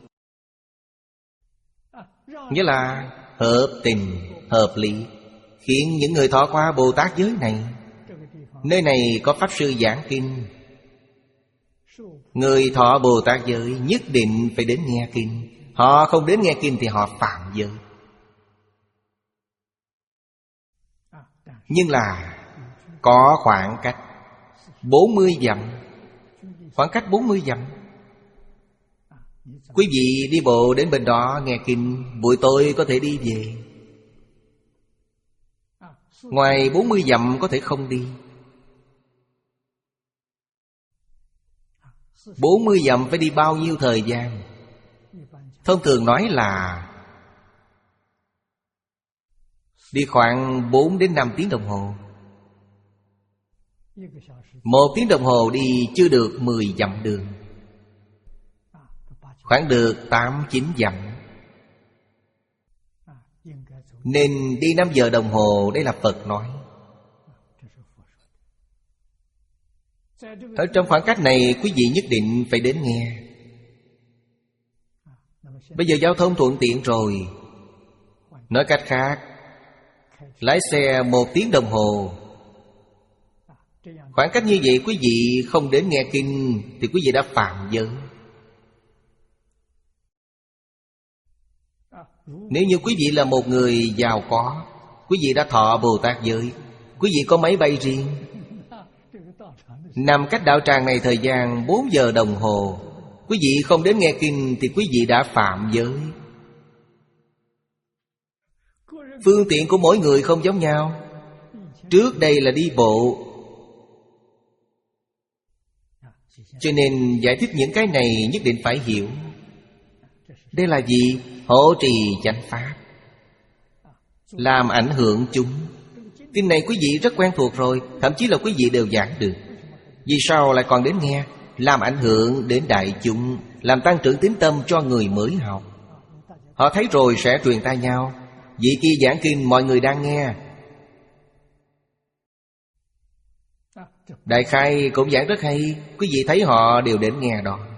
nghĩa là hợp tình, hợp lý, khiến những người thọ qua Bồ Tát giới này. Nơi này có Pháp Sư giảng kinh. Người thọ Bồ Tát giới nhất định phải đến nghe kinh. Họ không đến nghe kinh thì họ phạm giới. Nhưng là có khoảng cách bốn mươi dặm. Khoảng cách bốn mươi dặm. Quý vị đi bộ đến bên đó nghe kinh, buổi tối có thể đi về. Ngoài bốn mươi dặm có thể không đi. Bốn mươi dặm phải đi bao nhiêu thời gian? Thông thường nói là đi khoảng bốn đến năm tiếng đồng hồ. Một tiếng đồng hồ đi chưa được mười dặm đường, khoảng được tám chín dặm. Nên đi năm giờ đồng hồ. Đây là Phật nói. Ở trong khoảng cách này quý vị nhất định phải đến nghe. Bây giờ giao thông thuận tiện rồi. Nói cách khác, lái xe một tiếng đồng hồ. Khoảng cách như vậy quý vị không đến nghe kinh thì quý vị đã phạm giới. Nếu như quý vị là một người giàu có, quý vị đã thọ Bồ Tát giới, quý vị có máy bay riêng, nằm cách đạo tràng này thời gian bốn giờ đồng hồ, quý vị không đến nghe kinh thì quý vị đã phạm giới. Phương tiện của mỗi người không giống nhau. Trước đây là đi bộ. Cho nên giải thích những cái này nhất định phải hiểu. Đây là gì? Hộ trì chánh pháp, làm ảnh hưởng chúng. Kinh này quý vị rất quen thuộc rồi, thậm chí là quý vị đều giảng được. Vì sao lại còn đến nghe? Làm ảnh hưởng đến đại chúng, làm tăng trưởng tín tâm cho người mới học. Họ thấy rồi sẽ truyền tai nhau. Vị kia giảng kinh mọi người đang nghe. Đại khai cũng giảng rất hay, quý vị thấy họ đều đến nghe đó.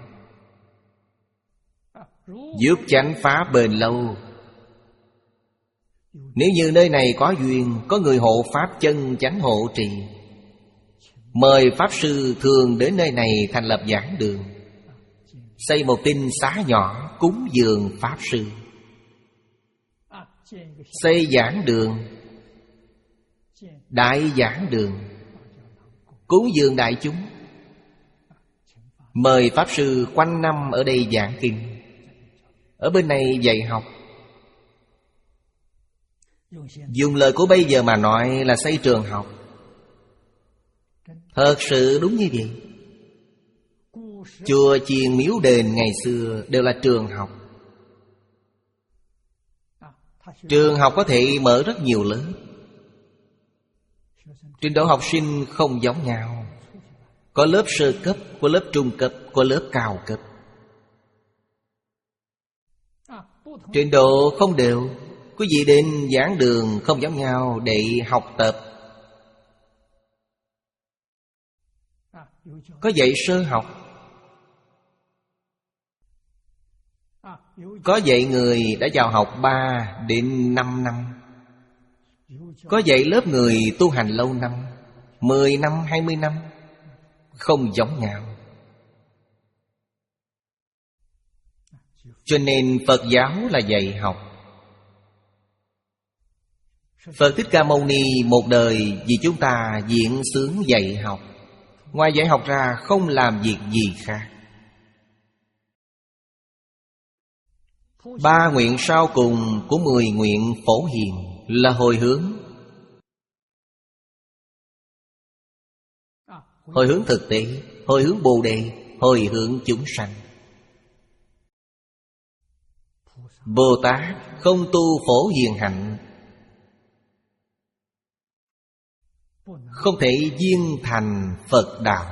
Giúp chánh pháp bền lâu. Nếu như nơi này có duyên, có người hộ pháp chân chánh hộ trì, mời Pháp Sư thường đến nơi này thành lập giảng đường, xây một tinh xá nhỏ cúng dường Pháp Sư, xây giảng đường, đại giảng đường, cúng dường đại chúng, mời Pháp Sư quanh năm ở đây giảng kinh, ở bên này dạy học. Dùng lời của bây giờ mà nói là xây trường học. Thật sự đúng như vậy. Chùa chiền miếu đền ngày xưa đều là trường học. Trường học có thể mở rất nhiều lớp. Trình độ học sinh không giống nhau. Có lớp sơ cấp, có lớp trung cấp, có lớp cao cấp. Trình độ không đều. Quý vị đến giảng đường không giống nhau để học tập. Có dạy sơ học, có dạy người đã vào học ba đến năm năm, có dạy lớp người tu hành lâu năm, mười năm, hai mươi năm. Không giống nhau. Cho nên Phật giáo là dạy học. Phật Thích Ca Mâu Ni một đời vì chúng ta diễn xướng dạy học. Ngoài dạy học ra không làm việc gì khác. Ba nguyện sau cùng của mười nguyện Phổ Hiền là hồi hướng. Hồi hướng thực tế, hồi hướng Bồ Đề, hồi hướng chúng sanh. Bồ Tát không tu Phổ Hiền hạnh, không thể viên thành Phật đạo.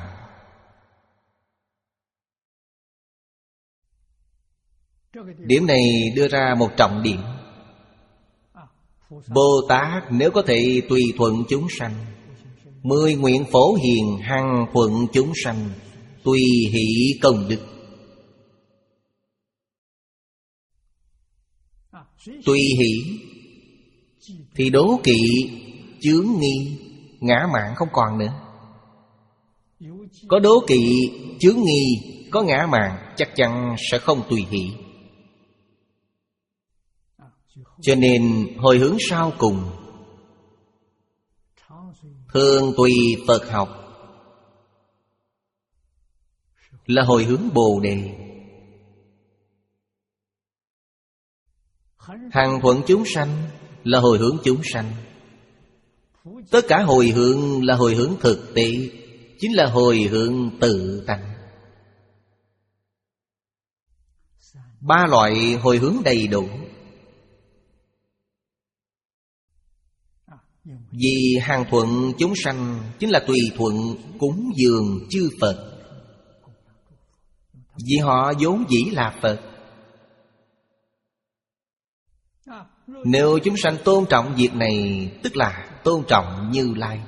Điểm này đưa ra một trọng điểm. Bồ Tát nếu có thể tùy thuận chúng sanh, mười nguyện Phổ Hiền hằng thuận chúng sanh, tùy hỷ công đức. Tùy hỷ thì đố kỵ, chướng nghi, ngã mạn không còn nữa. Có đố kỵ, chướng nghi, có ngã mạn, chắc chắn sẽ không tùy hỷ. Cho nên hồi hướng sau cùng thường tùy Phật học là hồi hướng Bồ Đề. Hằng thuận chúng sanh là hồi hướng chúng sanh. Tất cả hồi hướng là hồi hướng thực tế, chính là hồi hướng tự tánh. Ba loại hồi hướng đầy đủ. Vì hằng thuận chúng sanh chính là tùy thuận cúng dường chư Phật. Vì họ vốn dĩ là Phật. Nếu chúng sanh tôn trọng việc này, tức là tôn trọng Như Lai.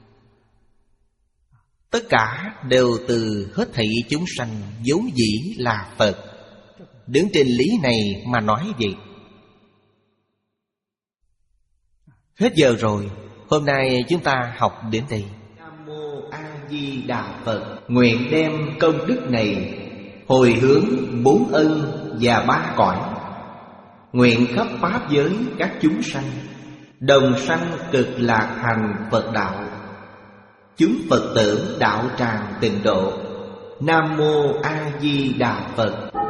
Tất cả đều từ hết thảy chúng sanh vốn dĩ là Phật. Đứng trên lý này mà nói vậy. Hết giờ rồi. Hôm nay chúng ta học đến đây. Nam Mô A Di Đà Phật. Nguyện đem công đức này hồi hướng bốn ân và ba cõi. Nguyện khắp pháp giới các chúng sanh đồng sanh cực lạc thành Phật đạo. Chúng Phật tử đạo tràng tịnh độ. Nam Mô A Di Đà Phật.